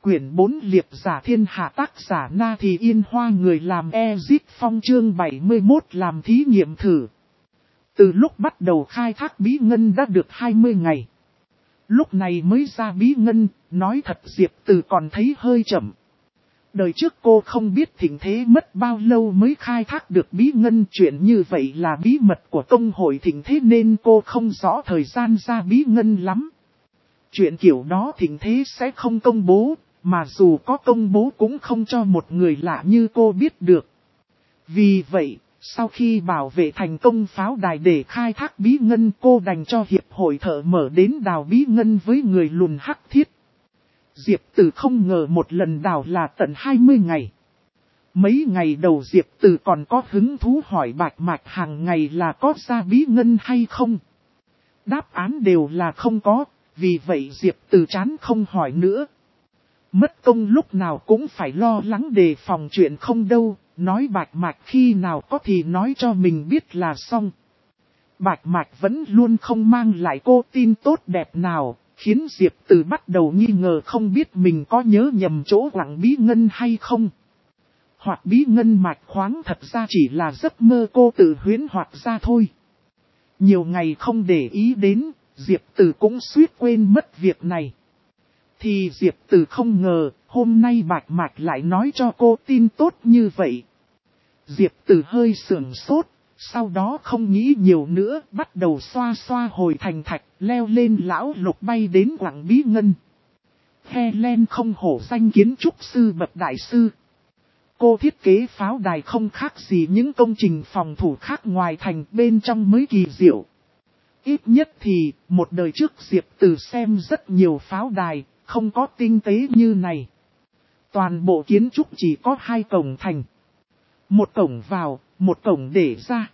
quyển 4 liệp giả thiên hạ tác giả Na Thì Yên Hoa người làm Ezit Phong chương 71 làm thí nghiệm thử. Từ lúc bắt đầu khai thác bí ngân đã được 20 ngày. Lúc này mới ra bí ngân, nói thật Diệp Từ còn thấy hơi chậm. Đời trước cô không biết thịnh thế mất bao lâu mới khai thác được bí ngân, chuyện như vậy là bí mật của công hội thịnh thế nên cô không rõ thời gian ra bí ngân lắm. Chuyện kiểu đó thịnh thế sẽ không công bố, mà dù có công bố cũng không cho một người lạ như cô biết được. Vì vậy, sau khi bảo vệ thành công pháo đài để khai thác bí ngân, cô đành cho hiệp hội thợ mở đến đào bí ngân với người lùn hắc thiết. Diệp Từ không ngờ một lần đào là tận 20 ngày. Mấy ngày đầu Diệp Từ còn có hứng thú hỏi Bạch Mạch hàng ngày là có ra bí ngân hay không. Đáp án đều là không có, vì vậy Diệp Từ chán không hỏi nữa. Mất công lúc nào cũng phải lo lắng đề phòng chuyện không đâu, nói Bạch Mạch khi nào có thì nói cho mình biết là xong. Bạch Mạch vẫn luôn không mang lại cô tin tốt đẹp nào, khiến Diệp Từ bắt đầu nghi ngờ không biết mình có nhớ nhầm chỗ quặng bí ngân hay không. Hoặc bí ngân mạch khoáng thật ra chỉ là giấc mơ cô tự huyễn hoặc ra thôi. Nhiều ngày không để ý đến, Diệp Từ cũng suýt quên mất việc này. Thì Diệp Từ không ngờ, hôm nay Bạch Mạch lại nói cho cô tin tốt như vậy. Diệp Từ hơi sửng sốt, sau đó không nghĩ nhiều nữa, bắt đầu xoa xoa hồi thành thạch, leo lên lão lục bay đến quặng bí ngân. Helen không hổ danh kiến trúc sư bậc đại sư. Cô thiết kế pháo đài không khác gì những công trình phòng thủ khác ngoài thành, bên trong mới kỳ diệu. Ít nhất thì, một đời trước Diệp Từ xem rất nhiều pháo đài, không có tinh tế như này. Toàn bộ kiến trúc chỉ có 2 cổng thành. Một cổng vào, một cổng để ra.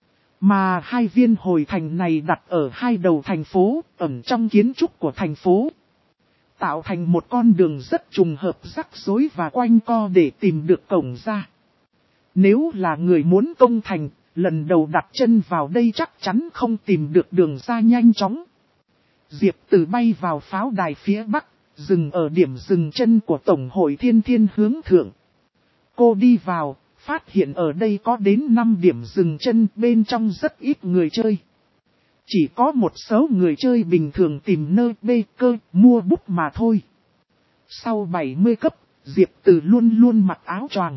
Mà 2 viên hồi thành này đặt ở 2 đầu thành phố, ẩn trong kiến trúc của thành phố. Tạo thành một con đường rất trùng hợp rắc rối và quanh co để tìm được cổng ra. Nếu là người muốn công thành, lần đầu đặt chân vào đây chắc chắn không tìm được đường ra nhanh chóng. Diệp Từ bay vào pháo đài phía bắc, dừng ở điểm dừng chân của Tổng hội Thiên Thiên hướng thượng. Cô đi vào, phát hiện ở đây có đến 5 điểm dừng chân, bên trong rất ít người chơi. Chỉ có một số người chơi bình thường tìm nơi bê cơ mua bút mà thôi. Sau 70 cấp, Diệp Từ luôn luôn mặc áo choàng.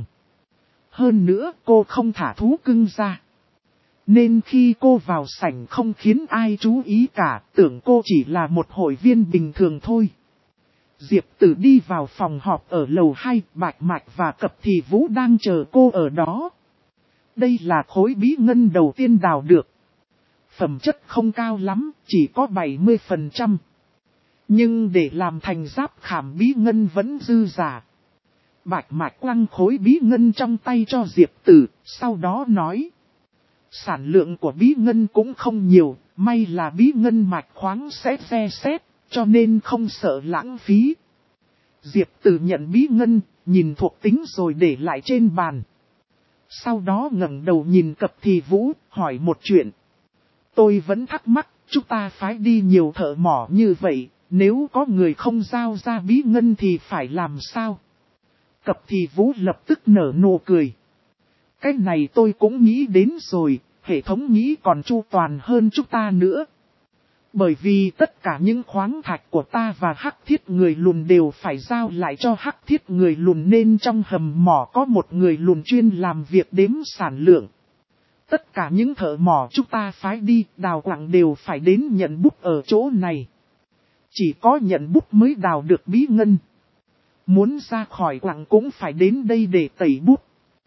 Hơn nữa cô không thả thú cưng ra. Nên khi cô vào sảnh không khiến ai chú ý cả, tưởng cô chỉ là một hội viên bình thường thôi. Diệp Từ đi vào phòng họp ở lầu 2, Bạch Mạch và Cập Thì Vũ đang chờ cô ở đó. Đây là khối bí ngân đầu tiên đào được. Phẩm chất không cao lắm, chỉ có 70%. Nhưng để làm thành giáp khảm bí ngân vẫn dư giả. Bạch Mạch quăng khối bí ngân trong tay cho Diệp Từ, sau đó nói. Sản lượng của bí ngân cũng không nhiều, may là bí ngân mạch khoáng sẽ phe xét, cho nên không sợ lãng phí. Diệp Từ nhận bí ngân, nhìn thuộc tính rồi để lại trên bàn. Sau đó ngẩng đầu nhìn Cập Thì Vũ, hỏi một chuyện. Tôi vẫn thắc mắc, chúng ta phái đi nhiều thợ mỏ như vậy, nếu có người không giao ra bí ngân thì phải làm sao? Cập Thì Vũ lập tức nở nụ cười. Cái này tôi cũng nghĩ đến rồi, hệ thống nghĩ còn chu toàn hơn chúng ta nữa. Bởi vì tất cả những khoáng thạch của ta và hắc thiết người lùn đều phải giao lại cho hắc thiết người lùn, nên trong hầm mỏ có một người lùn chuyên làm việc đếm sản lượng. Tất cả những thợ mỏ chúng ta phái đi đào quặng đều phải đến nhận bút ở chỗ này. Chỉ có nhận bút mới đào được bí ngân. Muốn ra khỏi quặng cũng phải đến đây để tẩy bút.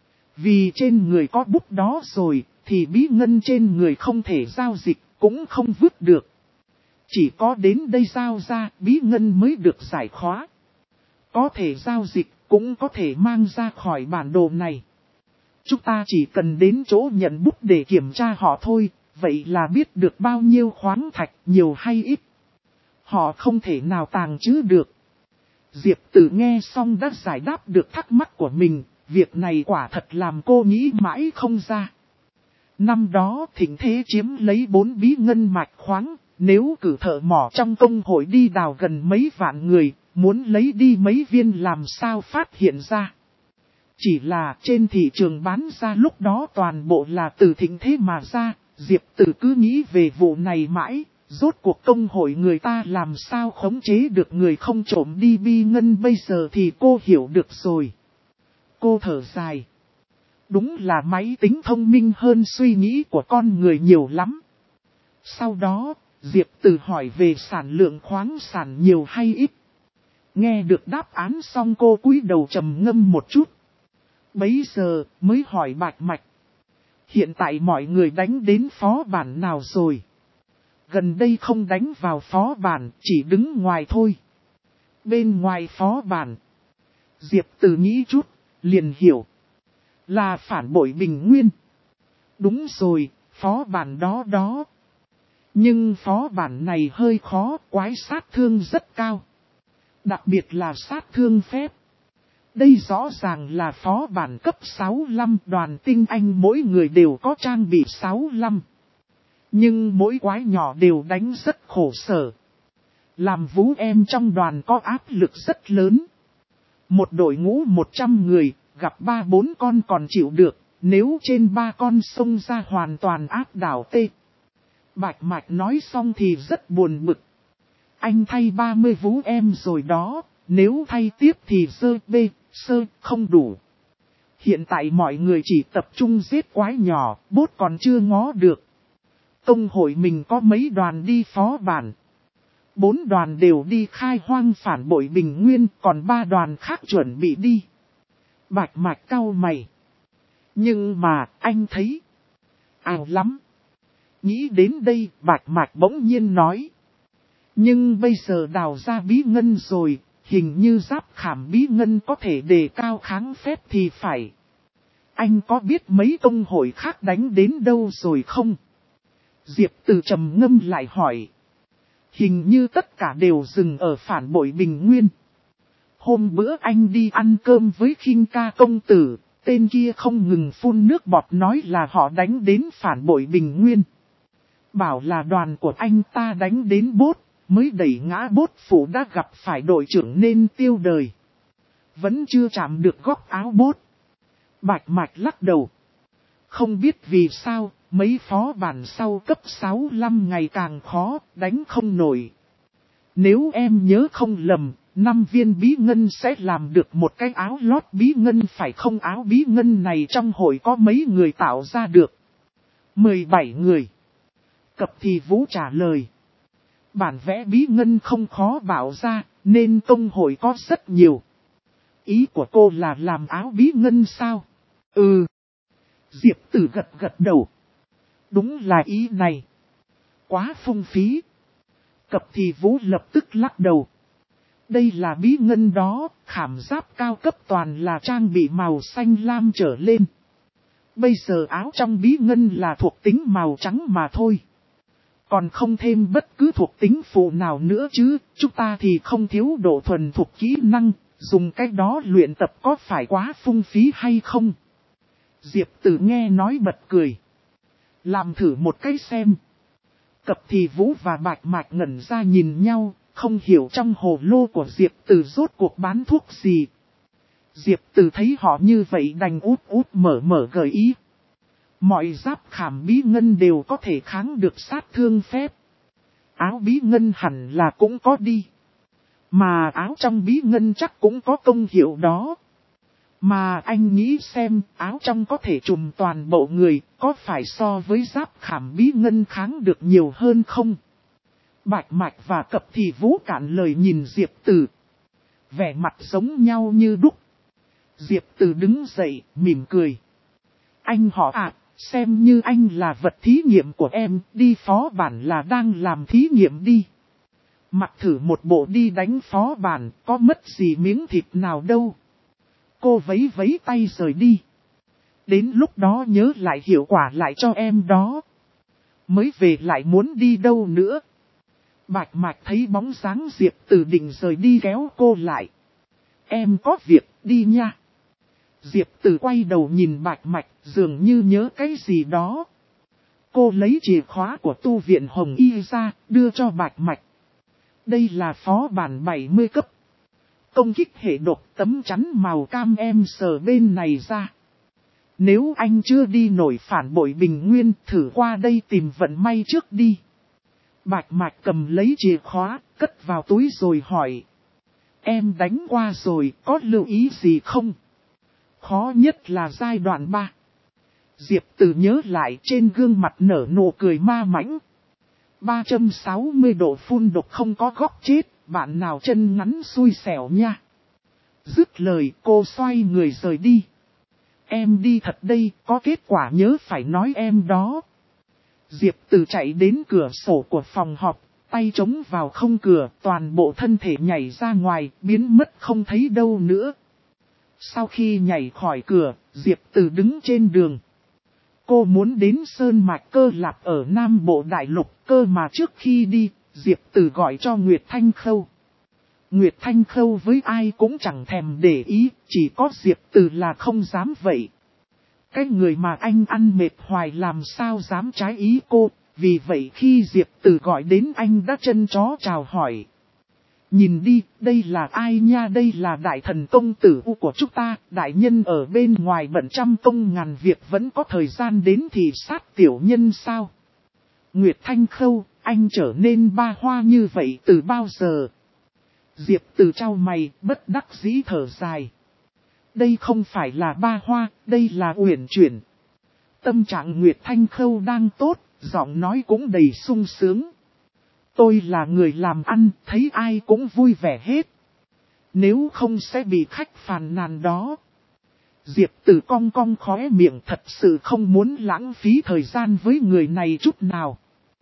Vì trên người có bút đó rồi, thì bí ngân trên người không thể giao dịch, cũng không vứt được. Chỉ có đến đây giao ra, bí ngân mới được giải khóa. Có thể giao dịch, cũng có thể mang ra khỏi bản đồ này. Chúng ta chỉ cần đến chỗ nhận bút để kiểm tra họ thôi, vậy là biết được bao nhiêu khoáng thạch, nhiều hay ít. Họ không thể nào tàng trữ được. Diệp Từ nghe xong đã giải đáp được thắc mắc của mình, việc này quả thật làm cô nghĩ mãi không ra. Năm đó thịnh thế chiếm lấy 4 bí ngân mạch khoáng, nếu cử thợ mỏ trong công hội đi đào gần mấy vạn người, Muốn lấy đi mấy viên làm sao phát hiện ra. Chỉ là trên thị trường bán ra lúc đó toàn bộ là từ thịnh thế mà ra, Diệp Tử cứ nghĩ về vụ này mãi, rốt cuộc công hội người ta làm sao khống chế được người không trộm đi bi ngân bây giờ thì cô hiểu được rồi. Cô thở dài. Đúng là máy tính thông minh hơn suy nghĩ của con người nhiều lắm. Sau đó, Diệp Tử hỏi về sản lượng khoáng sản nhiều hay ít. Nghe được đáp án xong cô cúi đầu trầm ngâm một chút. Bấy giờ mới hỏi Bạch Mạch. Hiện tại mọi người đánh đến phó bản nào rồi? Gần đây không đánh vào phó bản, chỉ đứng ngoài thôi. Bên ngoài phó bản. Diệp Tử nghĩ chút, liền hiểu. Là phản bội Bình Nguyên. Đúng rồi, phó bản đó. Nhưng phó bản này hơi khó, quái sát thương rất cao. Đặc biệt là sát thương phép. Đây rõ ràng là phó bản cấp 65, đoàn tinh anh mỗi người đều có trang bị 65. Nhưng mỗi quái nhỏ đều đánh rất khổ sở. Làm vũ em trong đoàn có áp lực rất lớn. Một đội ngũ 100 người, gặp 3-4 con còn chịu được, nếu trên 3 con xông ra hoàn toàn áp đảo tê. Bạch Mạch nói xong thì rất buồn bực. Anh thay 30 vũ em rồi đó, nếu thay tiếp thì sơ không đủ. Hiện tại mọi người chỉ tập trung giết quái nhỏ, bốt còn chưa ngó được. Công hội mình có mấy đoàn đi phó bản. 4 đoàn đều đi khai hoang phản bội Bình Nguyên, còn 3 đoàn khác chuẩn bị đi. Bạch Mạch cau mày. Nhưng mà, anh thấy ảo lắm. Nghĩ đến đây, Bạch Mạch bỗng nhiên nói. Nhưng bây giờ đào ra bí ngân rồi, hình như giáp khảm bí ngân có thể đề cao kháng phép thì phải. Anh có biết mấy công hội khác đánh đến đâu rồi không? Diệp Tử trầm ngâm lại hỏi. Hình như tất cả đều dừng ở phản bội Bình Nguyên. Hôm bữa anh đi ăn cơm với Khinh Ca công tử, tên kia không ngừng phun nước bọt nói là họ đánh đến phản bội Bình Nguyên. Bảo là đoàn của anh ta đánh đến bốt, mới đẩy ngã bốt phủ đã gặp phải đội trưởng nên tiêu đời. Vẫn chưa chạm được góc áo bốt. Bạch Mạch lắc đầu. Không biết vì sao, mấy phó bản sau cấp 65 ngày càng khó, đánh không nổi. Nếu em nhớ không lầm, 5 viên bí ngân sẽ làm được một cái áo lót bí ngân phải không? Áo bí ngân này trong hội có mấy người tạo ra được? 17 người. Cập Thì Vũ trả lời. Bản vẽ bí ngân không khó bảo ra, nên công hội có rất nhiều. Ý của cô là làm áo bí ngân sao? Ừ. Diệp Tử gật đầu. Đúng là ý này. Quá phung phí. Cập Thì Vũ lập tức lắc đầu. Đây là bí ngân đó, khảm giáp cao cấp toàn là trang bị màu xanh lam trở lên. Bây giờ áo trong bí ngân là thuộc tính màu trắng mà thôi. Còn không thêm bất cứ thuộc tính phụ nào nữa chứ, chúng ta thì không thiếu độ thuần thuộc kỹ năng, dùng cái đó luyện tập có phải quá phung phí hay không? Diệp Tử nghe nói bật cười. Làm thử một cái xem. Cập Thì Vũ và Bạch Mạch ngẩn ra nhìn nhau, không hiểu trong hồ lô của Diệp Tử rốt cuộc bán thuốc gì. Diệp Tử thấy họ như vậy đành út mở gợi ý. Mọi giáp khảm bí ngân đều có thể kháng được sát thương phép. Áo bí ngân hẳn là cũng có đi. Mà áo trong bí ngân chắc cũng có công hiệu đó. Mà anh nghĩ xem, áo trong có thể trùm toàn bộ người, có phải so với giáp khảm bí ngân kháng được nhiều hơn không? Bạch Mạch và Cập Thì Vũ cạn lời nhìn Diệp Tử. Vẻ mặt giống nhau như đúc. Diệp Tử đứng dậy, mỉm cười. Anh họ ạ, xem như anh là vật thí nghiệm của em, đi phó bản là đang làm thí nghiệm đi. Mặc thử một bộ đi đánh phó bản, có mất gì miếng thịt nào đâu. Cô vấy tay rời đi. Đến lúc đó nhớ lại hiệu quả lại cho em đó. Mới về lại muốn đi đâu nữa. Bạch Mạch thấy bóng dáng Diệp Tử định rời đi kéo cô lại. Em có việc, đi nha. Diệp Tử quay đầu nhìn Bạch Mạch, dường như nhớ cái gì đó. Cô lấy chìa khóa của tu viện Hồng Y ra, đưa cho Bạch Mạch. Đây là phó bản 70 cấp. công kích hệ độc tấm chắn màu cam em sờ bên này ra. Nếu anh chưa đi nổi phản bội Bình Nguyên, thử qua đây tìm vận may trước đi. Bạch Mạch cầm lấy chìa khóa, cất vào túi rồi hỏi. Em đánh qua rồi, có lưu ý gì không? Khó nhất là giai đoạn 3. Diệp Từ nhớ lại, trên gương mặt nở nụ cười ma mãnh. 360 độ phun độc không có góc chết, bạn nào chân ngắn xui xẻo nha. Dứt lời cô xoay người rời đi. Em đi thật đây, có kết quả nhớ phải nói em đó. Diệp Từ chạy đến cửa sổ của phòng họp, tay chống vào không cửa, toàn bộ thân thể nhảy ra ngoài, biến mất không thấy đâu nữa. Sau khi nhảy khỏi cửa, Diệp Từ đứng trên đường. Cô muốn đến Sơn Mạch Cơ Lạp ở Nam Bộ Đại Lục, cơ mà trước khi đi, Diệp Từ gọi cho Nguyệt Thanh Khâu. Nguyệt Thanh Khâu với ai cũng chẳng thèm để ý, chỉ có Diệp Từ là không dám vậy. Cái người mà anh ăn mệt hoài làm sao dám trái ý cô, vì vậy khi Diệp Từ gọi đến anh đã chân chó chào hỏi. Nhìn đi, đây là ai nha, đây là đại thần công tử U của chúng ta, đại nhân ở bên ngoài bận trăm công ngàn việc vẫn có thời gian đến thị sát tiểu nhân sao. Nguyệt Thanh Khâu, anh trở nên ba hoa như vậy từ bao giờ? Diệp Từ trao mày, bất đắc dĩ thở dài. Đây không phải là ba hoa, đây là uyển chuyển. Tâm trạng Nguyệt Thanh Khâu đang tốt, giọng nói cũng đầy sung sướng. Tôi là người làm ăn, thấy ai cũng vui vẻ hết. Nếu không sẽ bị khách phàn nàn đó. Diệp Từ cong cong khóe miệng, thật sự không muốn lãng phí thời gian với người này chút nào.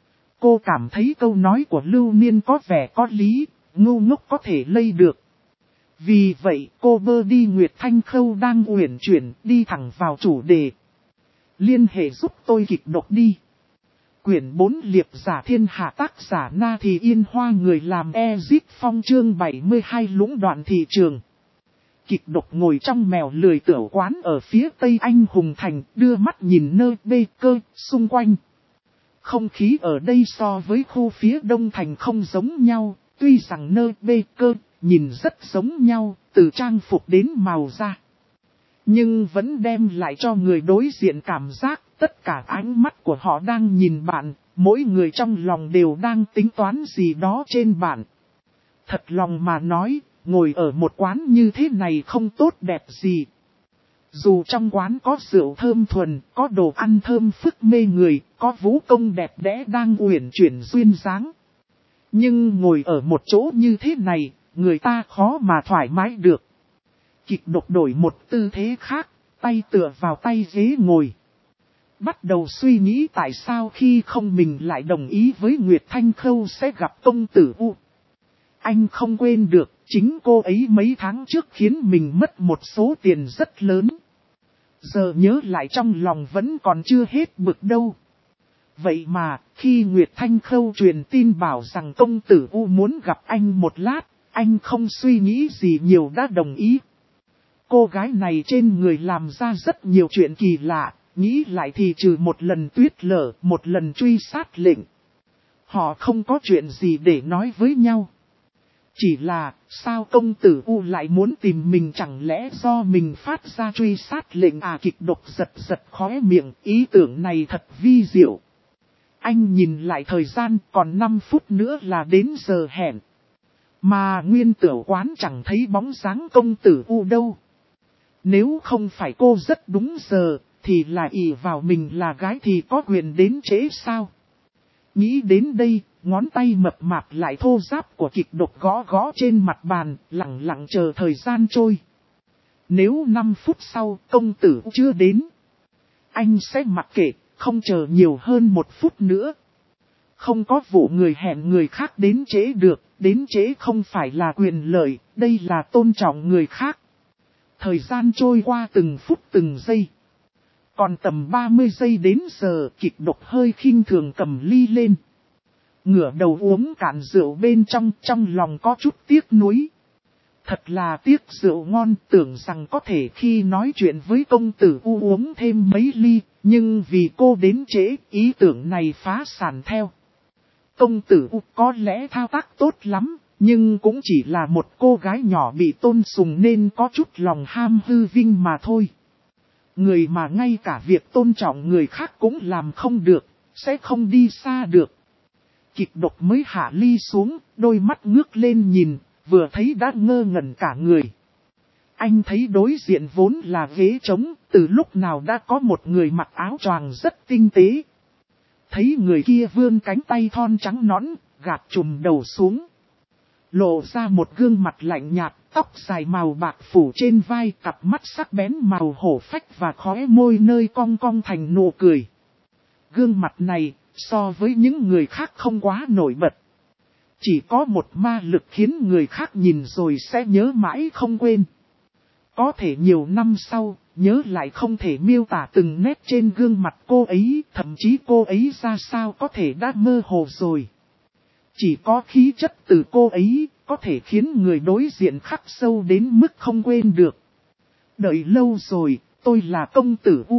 Cô cảm thấy câu nói của Lưu Niên có vẻ có lý, ngu ngốc có thể lây được. Vì vậy cô bơ đi Nguyệt Thanh Khâu đang uyển chuyển, đi thẳng vào chủ đề. Liên hệ giúp tôi kịch độc đi. Quyển 4 Liệp giả thiên hạ, tác giả Na Thì Yên Hoa, người làm Ezip Phong, chương 72 lũng đoạn thị trường. Kịch độc ngồi trong mèo lười tửu quán ở phía tây Anh Hùng Thành, đưa mắt nhìn nơi bê cơ xung quanh. Không khí ở đây so với khu phía đông thành không giống nhau, tuy rằng nơi bê cơ nhìn rất giống nhau, từ trang phục đến màu da. Nhưng vẫn đem lại cho người đối diện cảm giác tất cả ánh mắt của họ đang nhìn bạn, mỗi người trong lòng đều đang tính toán gì đó trên bạn. Thật lòng mà nói, ngồi ở một quán như thế này không tốt đẹp gì. Dù trong quán có rượu thơm thuần, có đồ ăn thơm phức mê người, có vũ công đẹp đẽ đang uyển chuyển duyên dáng. Nhưng ngồi ở một chỗ như thế này, người ta khó mà thoải mái được. Kịch độc đổi một tư thế khác, tay tựa vào tay ghế ngồi. Bắt đầu suy nghĩ tại sao khi không mình lại đồng ý với Nguyệt Thanh Khâu sẽ gặp công tử U. Anh không quên được, chính cô ấy mấy tháng trước khiến mình mất một số tiền rất lớn. Giờ nhớ lại trong lòng vẫn còn chưa hết bực đâu. Vậy mà, khi Nguyệt Thanh Khâu truyền tin bảo rằng công tử U muốn gặp anh một lát, anh không suy nghĩ gì nhiều đã đồng ý. Cô gái này trên người làm ra rất nhiều chuyện kỳ lạ, nghĩ lại thì trừ một lần tuyết lở, một lần truy sát lệnh. Họ không có chuyện gì để nói với nhau. Chỉ là, sao công tử U lại muốn tìm mình, chẳng lẽ do mình phát ra truy sát lệnh à? Kịch độc giật giật khóe miệng, ý tưởng này thật vi diệu. Anh nhìn lại thời gian, còn 5 phút nữa là đến giờ hẹn. Mà nguyên tửu quán chẳng thấy bóng dáng công tử U đâu. Nếu không phải cô rất đúng giờ, thì là ỷ vào mình là gái thì có quyền đến trễ sao? Nghĩ đến đây, ngón tay mập mạp lại thô ráp của kịch độc gõ gõ trên mặt bàn, lặng lặng chờ thời gian trôi. Nếu 5 phút sau công tử chưa đến, anh sẽ mặc kệ, không chờ nhiều hơn 1 phút nữa. Không có vụ người hẹn người khác đến trễ được, đến trễ không phải là quyền lợi, đây là tôn trọng người khác. Thời gian trôi qua từng phút từng giây. Còn tầm 30 giây đến giờ, kịch độc hơi khinh thường cầm ly lên. Ngửa đầu uống cạn rượu bên trong lòng có chút tiếc nuối. Thật là tiếc rượu ngon, tưởng rằng có thể khi nói chuyện với công tử U uống thêm mấy ly, nhưng vì cô đến trễ, ý tưởng này phá sản theo. Công tử U có lẽ thao tác tốt lắm, Nhưng cũng chỉ là một cô gái nhỏ bị tôn sùng nên có chút lòng ham hư vinh mà thôi. Người mà ngay cả việc tôn trọng người khác cũng làm không được, sẽ không đi xa được. Kịch độc mới hạ ly xuống, đôi mắt ngước lên nhìn, vừa thấy đã ngơ ngẩn cả người. Anh thấy đối diện vốn là ghế trống, từ lúc nào đã có một người mặc áo choàng rất tinh tế. Thấy người kia vươn cánh tay thon trắng nõn, gạt trùm đầu xuống. Lộ ra một gương mặt lạnh nhạt, tóc dài màu bạc phủ trên vai, cặp mắt sắc bén màu hổ phách và khóe môi nơi cong cong thành nụ cười. Gương mặt này, so với những người khác không quá nổi bật. Chỉ có một ma lực khiến người khác nhìn rồi sẽ nhớ mãi không quên. Có thể nhiều năm sau, nhớ lại không thể miêu tả từng nét trên gương mặt cô ấy, thậm chí cô ấy ra sao có thể đã mơ hồ rồi. Chỉ có khí chất từ cô ấy, có thể khiến người đối diện khắc sâu đến mức không quên được. Đợi lâu rồi, tôi là công tử U.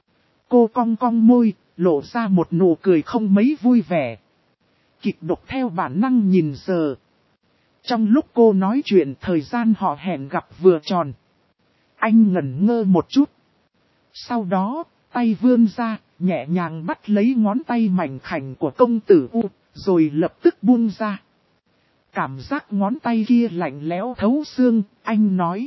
Cô cong cong môi, lộ ra một nụ cười không mấy vui vẻ. Kịch độc theo bản năng nhìn giờ. Trong lúc cô nói chuyện thời gian họ hẹn gặp vừa tròn. Anh ngẩn ngơ một chút. Sau đó, tay vươn ra, nhẹ nhàng bắt lấy ngón tay mảnh khảnh của công tử U, rồi lập tức buông ra. Cảm giác ngón tay kia lạnh lẽo thấu xương, anh nói.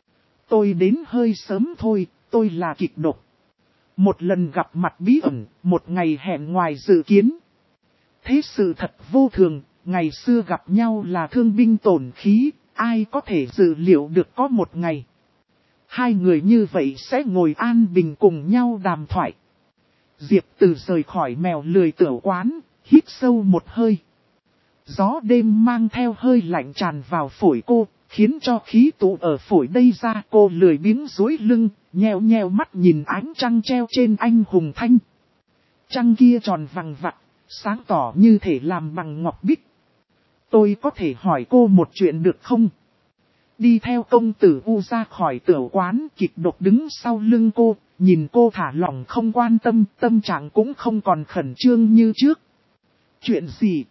Tôi đến hơi sớm thôi, tôi là kịch độc. Một lần gặp mặt bí ẩn, một ngày hẹn ngoài dự kiến. Thế sự thật vô thường, ngày xưa gặp nhau là thương binh tổn khí, ai có thể dự liệu được có một ngày. Hai người như vậy sẽ ngồi an bình cùng nhau đàm thoại. Diệp Từ rời khỏi mèo lười tửu quán, hít sâu một hơi. Gió đêm mang theo hơi lạnh tràn vào phổi cô, khiến cho khí tụ ở phổi đây ra. Cô lười biếng duỗi lưng, nheo nheo mắt nhìn ánh trăng treo trên anh hùng thanh. Trăng kia tròn vằng vặc, sáng tỏ như thể làm bằng ngọc bích. Tôi có thể hỏi cô một chuyện được không? Đi theo công tử U ra khỏi tửu quán, kịch độc đứng sau lưng cô, nhìn cô thả lỏng không quan tâm, tâm trạng cũng không còn khẩn trương như trước. Chuyện gì?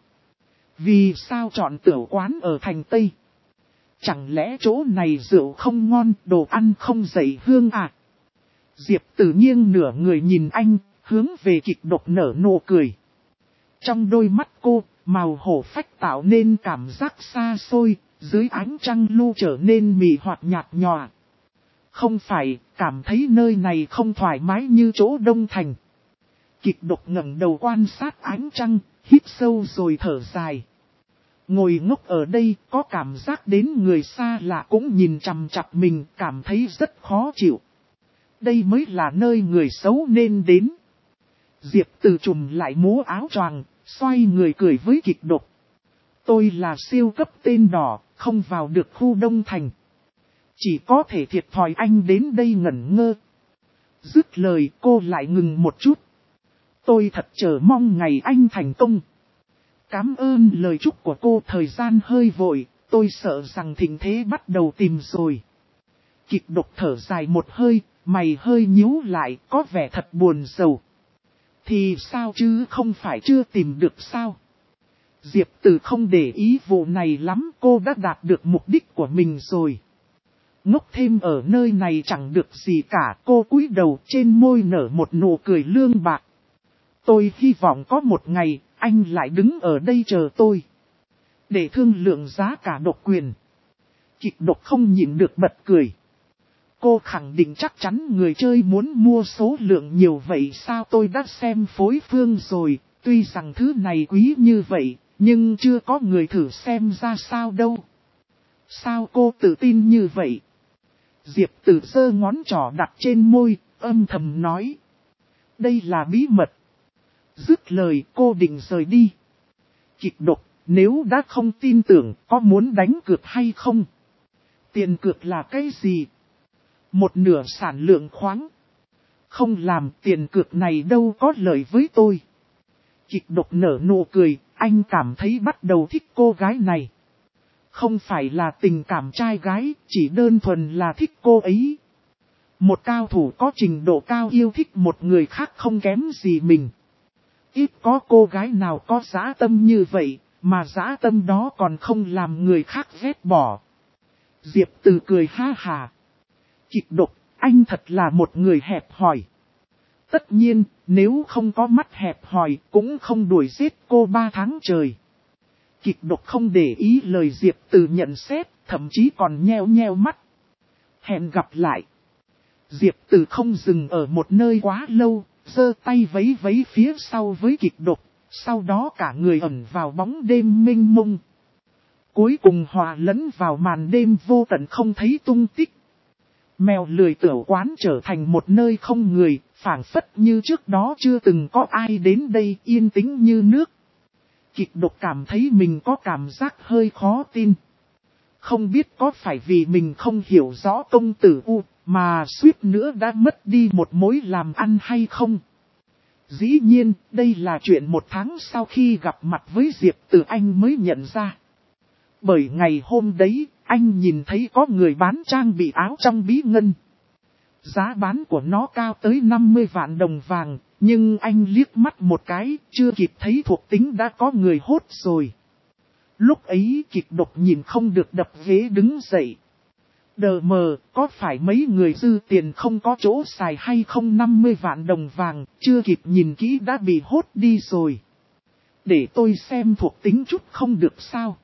Vì sao chọn tửu quán ở thành Tây? Chẳng lẽ chỗ này rượu không ngon, đồ ăn không dậy hương à? Diệp Tử nghiêng nửa người nhìn anh, hướng về kịch độc nở nụ cười. Trong đôi mắt cô, màu hổ phách tạo nên cảm giác xa xôi, dưới ánh trăng lu trở nên mị hoặc nhạt nhòa. Không phải, cảm thấy nơi này không thoải mái như chỗ Đông Thành. Kịch độc ngẩng đầu quan sát ánh trăng, hít sâu rồi thở dài. Ngồi ngốc ở đây có cảm giác đến người xa lạ cũng nhìn chằm chằm mình, cảm thấy rất khó chịu. Đây mới là nơi người xấu nên đến. Diệp Từ trùm lại múa áo choàng, xoay người cười với kịch độc. Tôi là siêu cấp tên đỏ, không vào được khu Đông Thành. Chỉ có thể thiệt thòi anh đến đây ngẩn ngơ. Dứt lời cô lại ngừng một chút. Tôi thật chờ mong ngày anh thành công. Cảm ơn lời chúc của cô. Thời gian hơi vội, tôi sợ rằng thịnh thế bắt đầu tìm rồi. Kịch độc thở dài một hơi, mày hơi nhíu lại, có vẻ thật buồn rầu. Thì sao chứ, không phải chưa tìm được sao? Diệp Từ không để ý vụ này lắm, cô đã đạt được mục đích của mình rồi. Ngốc thêm ở nơi này chẳng được gì cả, cô cúi đầu trên môi nở một nụ cười lương bạc. Tôi hy vọng có một ngày, anh lại đứng ở đây chờ tôi. Để thương lượng giá cả độc quyền. Kịch độc không nhịn được bật cười. Cô khẳng định chắc chắn người chơi muốn mua số lượng nhiều vậy sao? Tôi đã xem phối phương rồi, tuy rằng thứ này quý như vậy, nhưng chưa có người thử xem ra sao đâu. Sao cô tự tin như vậy? Diệp Tử giơ ngón trỏ đặt trên môi, âm thầm nói. Đây là bí mật. Dứt lời cô định rời đi. Kịch độc, nếu đã không tin tưởng, có muốn đánh cược hay không? Tiền cược là cái gì? Một nửa sản lượng khoáng. Không làm, tiền cược này đâu có lợi với tôi. Kịch độc nở nụ cười, anh cảm thấy bắt đầu thích cô gái này. Không phải là tình cảm trai gái, chỉ đơn thuần là thích cô ấy. Một cao thủ có trình độ cao yêu thích một người khác không kém gì mình. Ít có cô gái nào có dã tâm như vậy, Mà dã tâm đó còn không làm người khác ghét bỏ. Diệp Từ cười ha hà. Kịch độc, anh thật là một người hẹp hòi. Tất nhiên, nếu không có mắt hẹp hòi cũng không đuổi giết cô 3 tháng trời. Kịch độc không để ý lời Diệp Từ nhận xét, thậm chí còn nheo nheo mắt. Hẹn gặp lại. Diệp Từ không dừng ở một nơi quá lâu, giơ tay vấy vấy phía sau với kịch độc, sau đó cả người ẩn vào bóng đêm mênh mông. Cuối cùng hòa lẫn vào màn đêm vô tận không thấy tung tích. Mèo lười tửu quán trở thành một nơi không người, phảng phất như trước đó chưa từng có ai đến đây, yên tĩnh như nước. Kịch độc cảm thấy mình có cảm giác hơi khó tin. Không biết có phải vì mình không hiểu rõ công tử U, mà suýt nữa đã mất đi một mối làm ăn hay không. Dĩ nhiên, đây là chuyện 1 tháng sau khi gặp mặt với Diệp Từ anh mới nhận ra. Bởi ngày hôm đấy, anh nhìn thấy có người bán trang bị áo trong bí ngân. Giá bán của nó cao tới 50 vạn đồng vàng, nhưng anh liếc mắt một cái, chưa kịp thấy thuộc tính đã có người hốt rồi. Lúc ấy kịch độc nhìn không được đập ghế đứng dậy. Đờ mờ, có phải mấy người dư tiền không có chỗ xài hay không? 50 vạn đồng vàng, chưa kịp nhìn kỹ đã bị hốt đi rồi. Để tôi xem thuộc tính chút không được sao?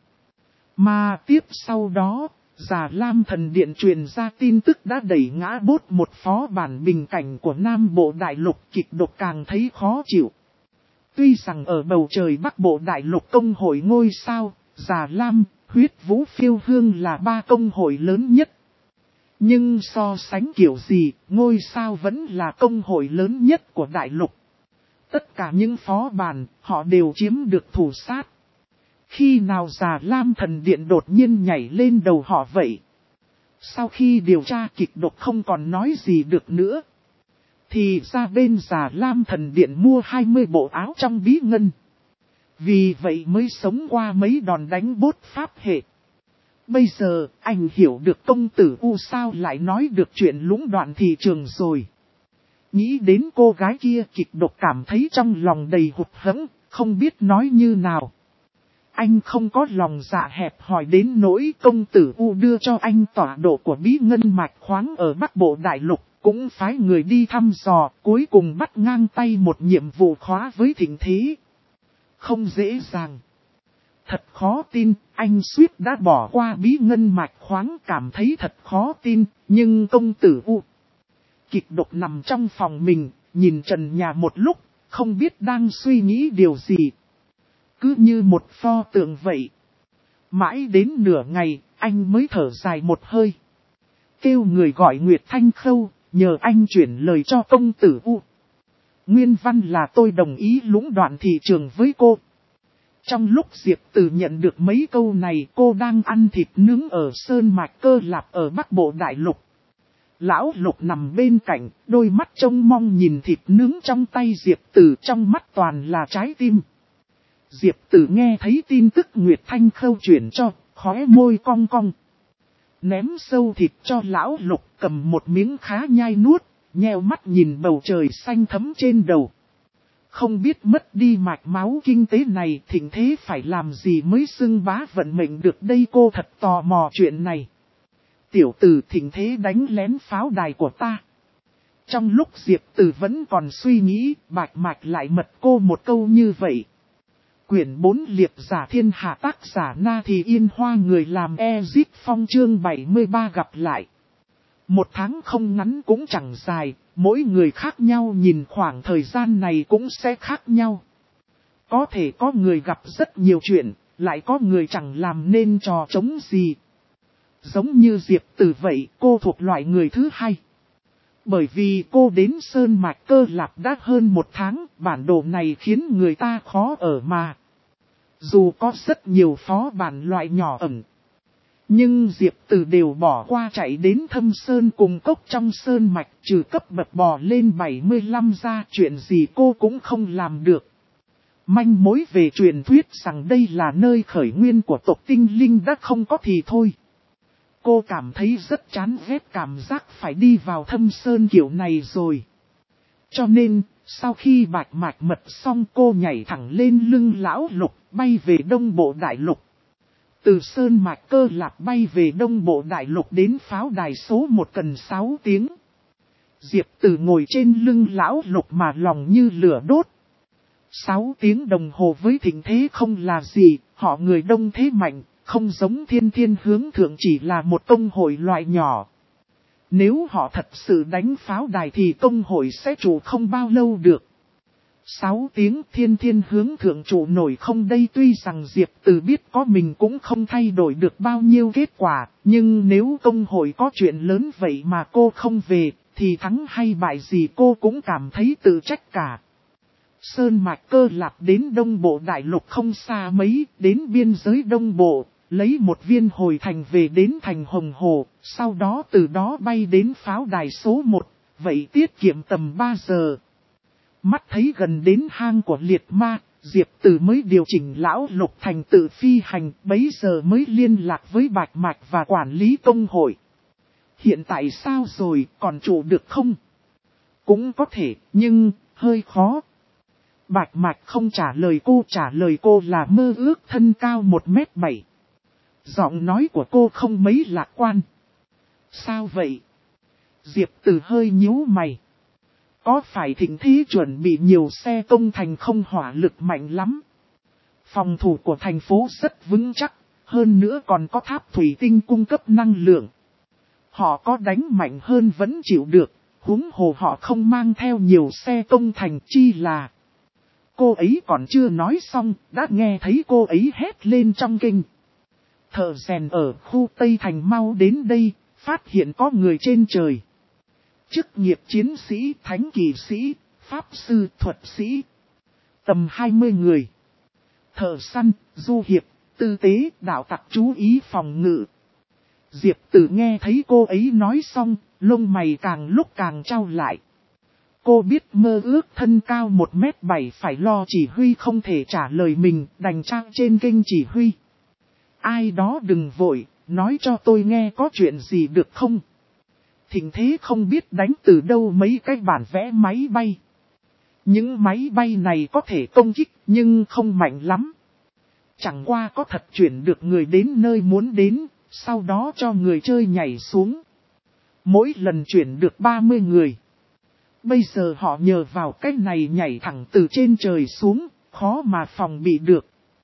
Mà tiếp sau đó, Già Lam Thần Điện truyền ra tin tức đã đẩy ngã bốt một phó bản bình cảnh của Nam Bộ Đại Lục, kịch độc càng thấy khó chịu. Tuy rằng ở bầu trời Bắc Bộ Đại Lục công hội ngôi sao, Già Lam, Huyết Vũ Phiêu Hương là 3 công hội lớn nhất. Nhưng so sánh kiểu gì, ngôi sao vẫn là công hội lớn nhất của Đại Lục. Tất cả những phó bản, họ đều chiếm được thủ sát. Khi nào Già Lam Thần Điện đột nhiên nhảy lên đầu họ vậy? Sau khi điều tra kịch độc không còn nói gì được nữa. Thì ra bên Già Lam Thần Điện mua 20 bộ áo trong bí ngân. Vì vậy mới sống qua mấy đòn đánh bốt pháp hệ. Bây giờ, anh hiểu được công tử U sao lại nói được chuyện lũng đoạn thị trường rồi. Nghĩ đến cô gái kia, kịch độc cảm thấy trong lòng đầy hụt hẫng, không biết nói như nào. Anh không có lòng dạ hẹp hòi đến nỗi công tử U đưa cho anh tọa độ của bí ngân mạch khoáng ở Bắc Bộ Đại Lục, cũng phái người đi thăm dò, cuối cùng bắt ngang tay một nhiệm vụ khóa với Thịnh Thế. Không dễ dàng. Thật khó tin, anh suýt đã bỏ qua bí ngân mạch khoáng, cảm thấy thật khó tin, nhưng công tử U. Kịch độc nằm trong phòng mình, nhìn trần nhà một lúc, không biết đang suy nghĩ điều gì. Cứ như một pho tượng vậy. Mãi đến nửa ngày, anh mới thở dài một hơi. Kêu người gọi Nguyệt Thanh Khâu, nhờ anh chuyển lời cho công tử U. Nguyên văn là tôi đồng ý lũng đoạn thị trường với cô. Trong lúc Diệp Từ nhận được mấy câu này, cô đang ăn thịt nướng ở Sơn Mạch Cơ Lạp ở Bắc Bộ Đại Lục. Lão Lục nằm bên cạnh, đôi mắt trông mong nhìn thịt nướng trong tay Diệp Từ, trong mắt toàn là trái tim. Diệp Tử nghe thấy tin tức Nguyệt Thanh Khâu chuyển cho, khóe môi cong cong. Ném sâu thịt cho lão Lục, cầm một miếng khá nhai nuốt, nheo mắt nhìn bầu trời xanh thấm trên đầu. Không biết mất đi mạch máu kinh tế này, Thịnh Thế phải làm gì mới xưng bá vận mệnh được đây? Cô thật tò mò chuyện này. Tiểu tử, Thịnh Thế đánh lén pháo đài của ta. Trong lúc Diệp Tử vẫn còn suy nghĩ, Bạch Mạch lại mật cô một câu như vậy. Quyển 4 Liệp Giả Thiên Hạ, tác giả Na Thì Yên Hoa, người làm Ezip Phong, chương 73 gặp lại. 1 tháng không ngắn cũng chẳng dài, mỗi người khác nhau nhìn khoảng thời gian này cũng sẽ khác nhau. Có thể có người gặp rất nhiều chuyện, lại có người chẳng làm nên trò trống gì. Giống như Diệp Tử vậy, cô thuộc loại người thứ hai. Bởi vì cô đến Sơn Mạch Cơ Lạp đã hơn 1 tháng, bản đồ này khiến người ta khó ở mà. Dù có rất nhiều phó bản loại nhỏ ẩn, nhưng Diệp Tử đều bỏ qua chạy đến Thâm Sơn cùng cốc trong Sơn Mạch, trừ cấp bậc bò lên 75 ra, chuyện gì cô cũng không làm được. Manh mối về truyền thuyết rằng đây là nơi khởi nguyên của tộc tinh linh đã không có thì thôi. Cô cảm thấy rất chán ghét cảm giác phải đi vào Thâm Sơn kiểu này rồi. Cho nên, sau khi Bạch Mạch mật xong, cô nhảy thẳng lên lưng lão Lục, bay về Đông Bộ Đại Lục. Từ Sơn Mạch Cơ Lạp bay về Đông Bộ Đại Lục đến pháo đài số 1 cần 6 tiếng. Diệp Tử ngồi trên lưng lão Lục mà lòng như lửa đốt. 6 tiếng đồng hồ với thịnh thế không là gì, họ người đông thế mạnh, không giống Thiên Thiên Hướng Thượng chỉ là một công hội loại nhỏ. Nếu họ thật sự đánh pháo đài thì công hội sẽ trụ không bao lâu được. 6 tiếng Thiên Thiên Hướng Thượng trụ nổi không đây, tuy rằng Diệp Tử biết có mình cũng không thay đổi được bao nhiêu kết quả, nhưng nếu công hội có chuyện lớn vậy mà cô không về, thì thắng hay bại gì cô cũng cảm thấy tự trách cả. Sơn Mạch Cơ Lạp đến Đông Bộ Đại Lục không xa mấy, đến biên giới Đông Bộ, lấy một viên hồi thành về đến thành Hồng Hồ, sau đó từ đó bay đến pháo đài số 1, vậy tiết kiệm tầm 3 giờ. Mắt thấy gần đến hang của liệt ma, Diệp Tử mới điều chỉnh lão Lục thành tự phi hành, bấy giờ mới liên lạc với Bạch Mạch và quản lý công hội. Hiện tại sao rồi, còn trụ được không? Cũng có thể, nhưng hơi khó. Bạch Mạch không trả lời cô là mơ ước thân cao 1m7. Giọng nói của cô không mấy lạc quan. Sao vậy? Diệp Tử hơi nhíu mày. Có phải thịnh thế chuẩn bị nhiều xe công thành không, hỏa lực mạnh lắm? Phòng thủ của thành phố rất vững chắc, hơn nữa còn có tháp thủy tinh cung cấp năng lượng. Họ có đánh mạnh hơn vẫn chịu được, huống hồ họ không mang theo nhiều xe công thành chi là. Cô ấy còn chưa nói xong, đã nghe thấy cô ấy hét lên trong kinh. Thợ rèn ở khu Tây Thành mau đến đây, phát hiện có người trên trời. Chức nghiệp chiến sĩ, thánh kỵ sĩ, pháp sư, thuật sĩ. Tầm 20 người. Thợ săn, du hiệp, tư tế, đạo tặc chú ý phòng ngự. Diệp Tử nghe thấy cô ấy nói xong, lông mày càng lúc càng trao lại. Cô biết mơ ước thân cao 1m7 phải lo chỉ huy không thể trả lời mình, đành trang trên kênh chỉ huy. Ai đó đừng vội, nói cho tôi nghe có chuyện gì được không? Thịnh thế không biết đánh từ đâu mấy cái bản vẽ máy bay. Những máy bay này có thể công kích nhưng không mạnh lắm. Chẳng qua có thật chuyển được người đến nơi muốn đến, sau đó cho người chơi nhảy xuống. Mỗi lần chuyển được 30 người. Bây giờ họ nhờ vào cách này nhảy thẳng từ trên trời xuống, khó mà phòng bị được.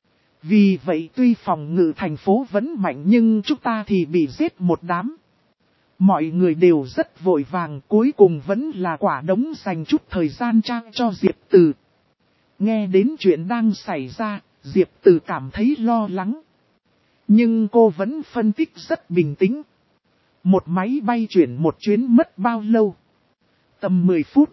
Vì vậy tuy phòng ngự thành phố vẫn mạnh nhưng chúng ta thì bị giết một đám. Mọi người đều rất vội vàng, cuối cùng vẫn là Quả Đống dành chút thời gian trang cho Diệp Tử. Nghe đến chuyện đang xảy ra, Diệp Tử cảm thấy lo lắng. Nhưng cô vẫn phân tích rất bình tĩnh. Một máy bay chuyển một chuyến mất bao lâu? Tầm 10 phút.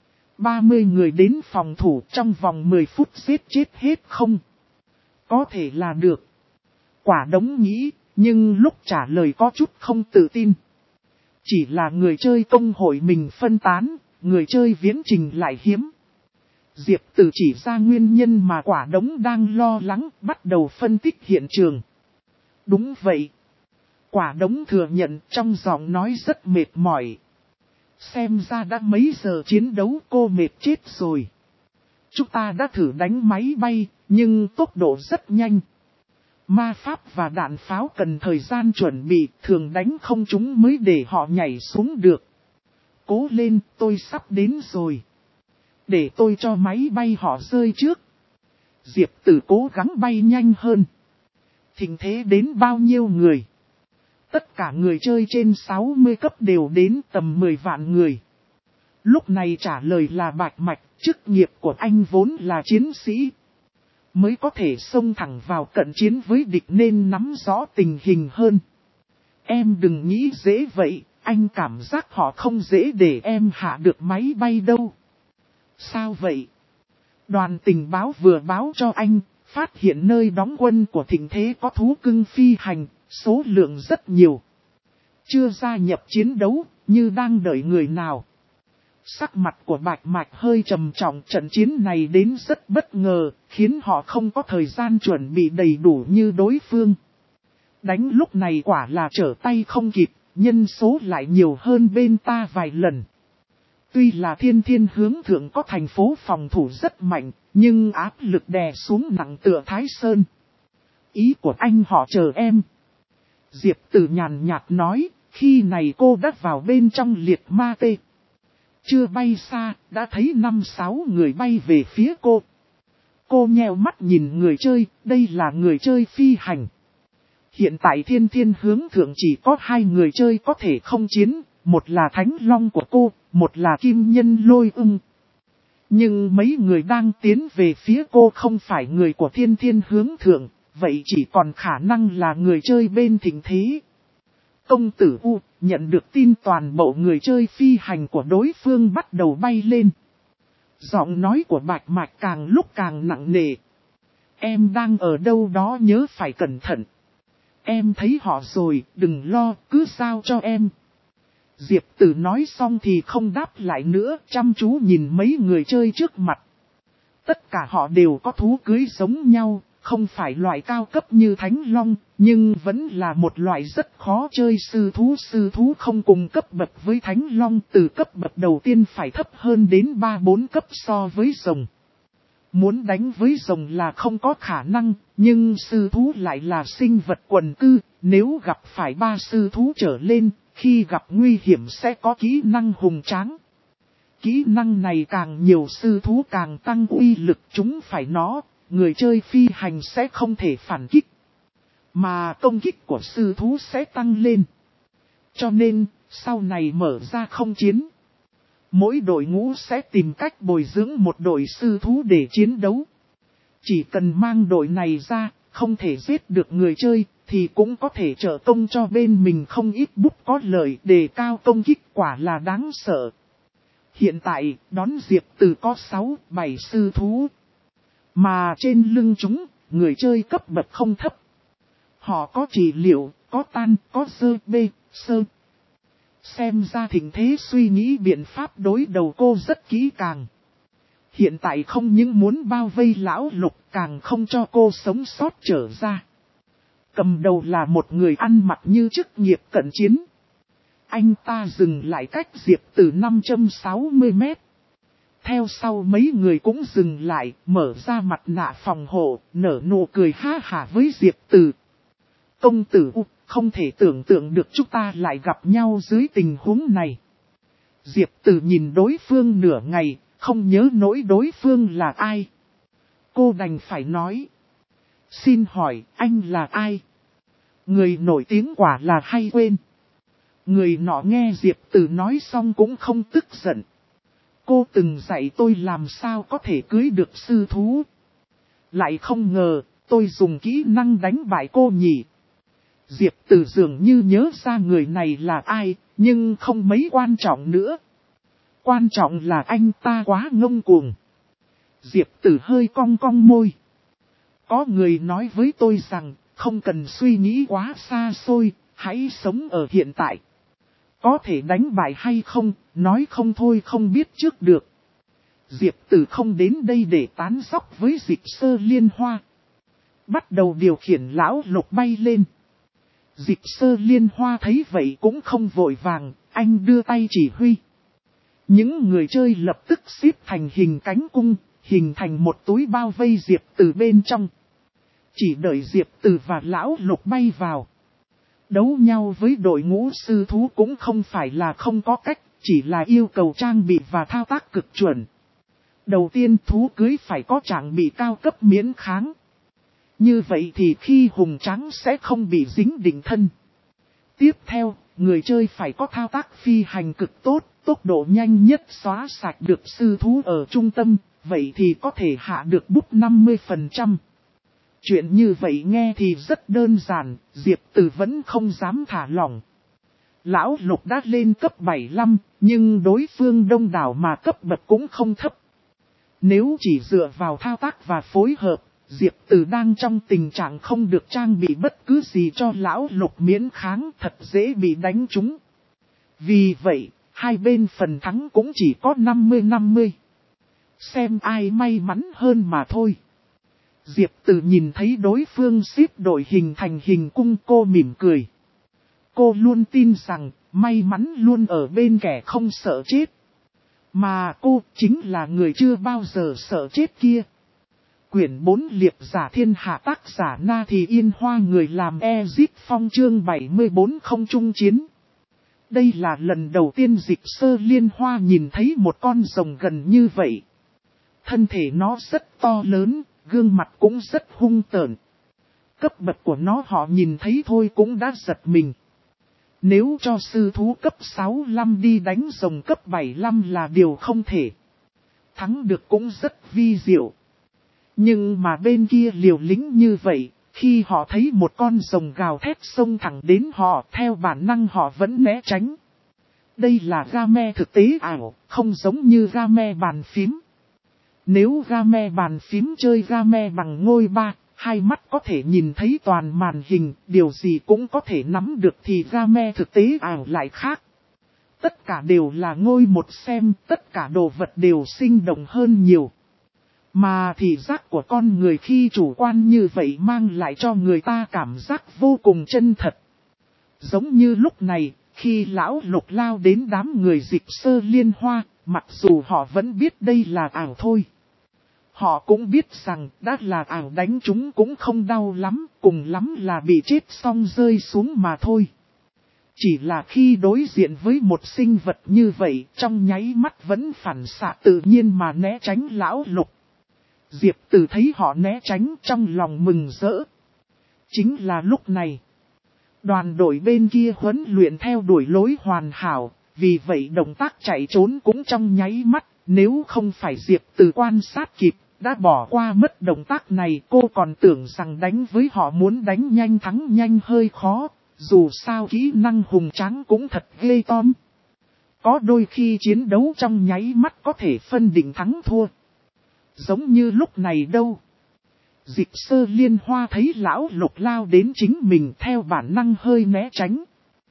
30 người đến phòng thủ trong vòng 10 phút giết chết hết không? Có thể là được. Quả Đống nghĩ, nhưng lúc trả lời có chút không tự tin. Chỉ là người chơi công hội mình phân tán, người chơi viễn trình lại hiếm. Diệp Tử chỉ ra nguyên nhân mà Quả Đống đang lo lắng, bắt đầu phân tích hiện trường. Đúng vậy. Quả Đống thừa nhận trong giọng nói rất mệt mỏi. Xem ra đã mấy giờ chiến đấu cô mệt chết rồi. Chúng ta đã thử đánh máy bay, nhưng tốc độ rất nhanh. Ma pháp và đạn pháo cần thời gian chuẩn bị, thường đánh không trúng mới để họ nhảy xuống được. Cố lên, tôi sắp đến rồi. Để tôi cho máy bay họ rơi trước. Diệp Tử cố gắng bay nhanh hơn. Thịnh thế đến bao nhiêu người? Tất cả người chơi trên 60 cấp đều đến tầm 10 vạn người. Lúc này trả lời là Bạch Mạch, chức nghiệp của anh vốn là chiến sĩ. Mới có thể xông thẳng vào cận chiến với địch nên nắm rõ tình hình hơn. Em đừng nghĩ dễ vậy, anh cảm giác họ không dễ để em hạ được máy bay đâu. Sao vậy? Đoàn tình báo vừa báo cho anh, phát hiện nơi đóng quân của thịnh thế có thú cưng phi hành, số lượng rất nhiều. Chưa gia nhập chiến đấu, như đang đợi người nào. Sắc mặt của Bạch Mạch hơi trầm trọng, trận chiến này đến rất bất ngờ, khiến họ không có thời gian chuẩn bị đầy đủ như đối phương. Đánh lúc này quả là trở tay không kịp, nhân số lại nhiều hơn bên ta vài lần. Tuy là Thiên Thiên Hướng Thượng có thành phố phòng thủ rất mạnh, Nhưng áp lực đè xuống nặng tựa Thái Sơn. Ý của anh họ chờ em. Diệp Tử nhàn nhạt nói, khi này cô đã vào bên trong liệt ma tê. Chưa bay xa, đã thấy 5-6 người bay về phía cô. Cô nheo mắt nhìn người chơi, đây là người chơi phi hành. Hiện tại thiên thiên hướng thượng chỉ có 2 người chơi có thể không chiến, một là Thánh Long của cô, một là Kim Nhân Lôi Ưng. Nhưng mấy người đang tiến về phía cô không phải người của thiên thiên hướng thượng, vậy chỉ còn khả năng là người chơi bên thịnh thế. Công tử U nhận được tin toàn bộ người chơi phi hành của đối phương bắt đầu bay lên. Giọng nói của Bạch Mạch càng lúc càng nặng nề. Em đang ở đâu đó nhớ phải cẩn thận. Em thấy họ rồi, đừng lo, cứ giao cho em. Diệp Tử nói xong thì không đáp lại nữa, chăm chú nhìn mấy người chơi trước mặt. Tất cả họ đều có thú cưới giống nhau, không phải loại cao cấp như Thánh Long, nhưng vẫn là một loại rất khó chơi sư thú. Sư thú không cùng cấp bậc với Thánh Long, từ cấp bậc đầu tiên phải thấp hơn đến 3-4 cấp so với rồng. Muốn đánh với rồng là không có khả năng, nhưng sư thú lại là sinh vật quần cư, nếu gặp phải 3 sư thú trở lên, khi gặp nguy hiểm sẽ có kỹ năng hùng tráng. Kỹ năng này càng nhiều sư thú càng tăng uy lực, chúng phải nó, người chơi phi hành sẽ không thể phản kích. Mà công kích của sư thú sẽ tăng lên. Cho nên, sau này mở ra không chiến. Mỗi đội ngũ sẽ tìm cách bồi dưỡng một đội sư thú để chiến đấu. Chỉ cần mang đội này ra, không thể giết được người chơi, thì cũng có thể trợ công cho bên mình không ít bút có lợi, đề cao công kích quả là đáng sợ. Hiện tại, đón Diệp Tử có 6-7 sư thú. Mà trên lưng chúng, người chơi cấp bậc không thấp. Họ có trị liệu, có tan, có sơ bê, sơ. Xem ra thịnh thế suy nghĩ biện pháp đối đầu cô rất kỹ càng. Hiện tại không những muốn bao vây lão Lục, càng không cho cô sống sót trở ra. Cầm đầu là một người ăn mặc như chức nghiệp cận chiến. Anh ta dừng lại cách Diệp Tử 560 mét. Theo sau mấy người cũng dừng lại, mở ra mặt nạ phòng hộ, nở nụ cười ha hả với Diệp Tử. Công tử U, không thể tưởng tượng được chúng ta lại gặp nhau dưới tình huống này. Diệp Tử nhìn đối phương nửa ngày, không nhớ nổi đối phương là ai. Cô đành phải nói. Xin hỏi, anh là ai? Người nổi tiếng quả là hay quên. Người nọ nghe Diệp Tử nói xong cũng không tức giận. Cô từng dạy tôi làm sao có thể cưới được sư thú. Lại không ngờ, tôi dùng kỹ năng đánh bại cô nhỉ. Diệp Tử dường như nhớ ra người này là ai, nhưng không mấy quan trọng nữa. Quan trọng là anh ta quá ngông cuồng. Diệp Tử hơi cong cong môi. Có người nói với tôi rằng, không cần suy nghĩ quá xa xôi, hãy sống ở hiện tại. Có thể đánh bại hay không, nói không thôi không biết trước được. Diệp Tử không đến đây để tán dóc với Dịch Sơ Liên Hoa. Bắt đầu điều khiển lão Lục bay lên. Dịch Sơ Liên Hoa thấy vậy cũng không vội vàng, anh đưa tay chỉ huy. Những người chơi lập tức xếp thành hình cánh cung, hình thành một túi bao vây Diệp Tử bên trong. Chỉ đợi Diệp Tử và lão Lục bay vào. Đấu nhau với đội ngũ sư thú cũng không phải là không có cách, chỉ là yêu cầu trang bị và thao tác cực chuẩn. Đầu tiên thú cưới phải có trang bị cao cấp miễn kháng. Như vậy thì khi hùng tráng sẽ không bị dính định thân. Tiếp theo, người chơi phải có thao tác phi hành cực tốt, tốc độ nhanh nhất xóa sạch được sư thú ở trung tâm, vậy thì có thể hạ được bút 50%. Chuyện như vậy nghe thì rất đơn giản, Diệp Tử vẫn không dám thả lỏng. Lão Lục đã lên cấp 75, nhưng đối phương đông đảo mà cấp bậc cũng không thấp. Nếu chỉ dựa vào thao tác và phối hợp, Diệp Tử đang trong tình trạng không được trang bị bất cứ gì cho lão Lục miễn kháng, thật dễ bị đánh trúng. Vì vậy, hai bên phần thắng cũng chỉ có 50-50. Xem ai may mắn hơn mà thôi. Diệp Tử nhìn thấy đối phương xếp đội hình thành hình cung, cô mỉm cười. Cô luôn tin rằng, may mắn luôn ở bên kẻ không sợ chết. Mà cô chính là người chưa bao giờ sợ chết kia. Quyển 4 liệp giả thiên hạ tác giả Na Thì Yên Hoa người làm Ezip Phong chương 74 không chung chiến. Đây là lần đầu tiên Dịch Sơ Liên Hoa nhìn thấy một con rồng gần như vậy. Thân thể nó rất to lớn, gương mặt cũng rất hung tợn. Cấp bậc của nó họ nhìn thấy thôi cũng đã giật mình. Nếu cho sư thú cấp 65 đi đánh rồng cấp 75 là điều không thể. Thắng được cũng rất vi diệu. Nhưng mà bên kia liều lĩnh như vậy, khi họ thấy một con rồng gào thét xông thẳng đến họ, theo bản năng họ vẫn né tránh. Đây là game thực tế ảo, không giống như game bàn phím. Nếu game bàn phím chơi game bằng ngôi ba, hai mắt có thể nhìn thấy toàn màn hình, điều gì cũng có thể nắm được thì game thực tế ảo lại khác. Tất cả đều là ngôi một xem, tất cả đồ vật đều sinh động hơn nhiều. Mà thị giác của con người khi chủ quan như vậy mang lại cho người ta cảm giác vô cùng chân thật. Giống như lúc này, khi lão Lục lao đến đám người Dịch Sơ Liên Hoa, mặc dù họ vẫn biết đây là ảo thôi. Họ cũng biết rằng đã là ảo đánh chúng cũng không đau lắm, cùng lắm là bị chết xong rơi xuống mà thôi. Chỉ là khi đối diện với một sinh vật như vậy, trong nháy mắt vẫn phản xạ tự nhiên mà né tránh lão Lục. Diệp Từ thấy họ né tránh trong lòng mừng rỡ. Chính là lúc này, đoàn đội bên kia huấn luyện theo đuổi lối hoàn hảo, vì vậy động tác chạy trốn cũng trong nháy mắt, nếu không phải Diệp Từ quan sát kịp, đã bỏ qua mất động tác này. Cô còn tưởng rằng đánh với họ muốn đánh nhanh thắng nhanh hơi khó, dù sao kỹ năng hùng tráng cũng thật ghê tởm. Có đôi khi chiến đấu trong nháy mắt có thể phân định thắng thua. Giống như lúc này đâu. Dịch Sơ Liên Hoa thấy lão Lục lao đến chính mình theo bản năng hơi né tránh.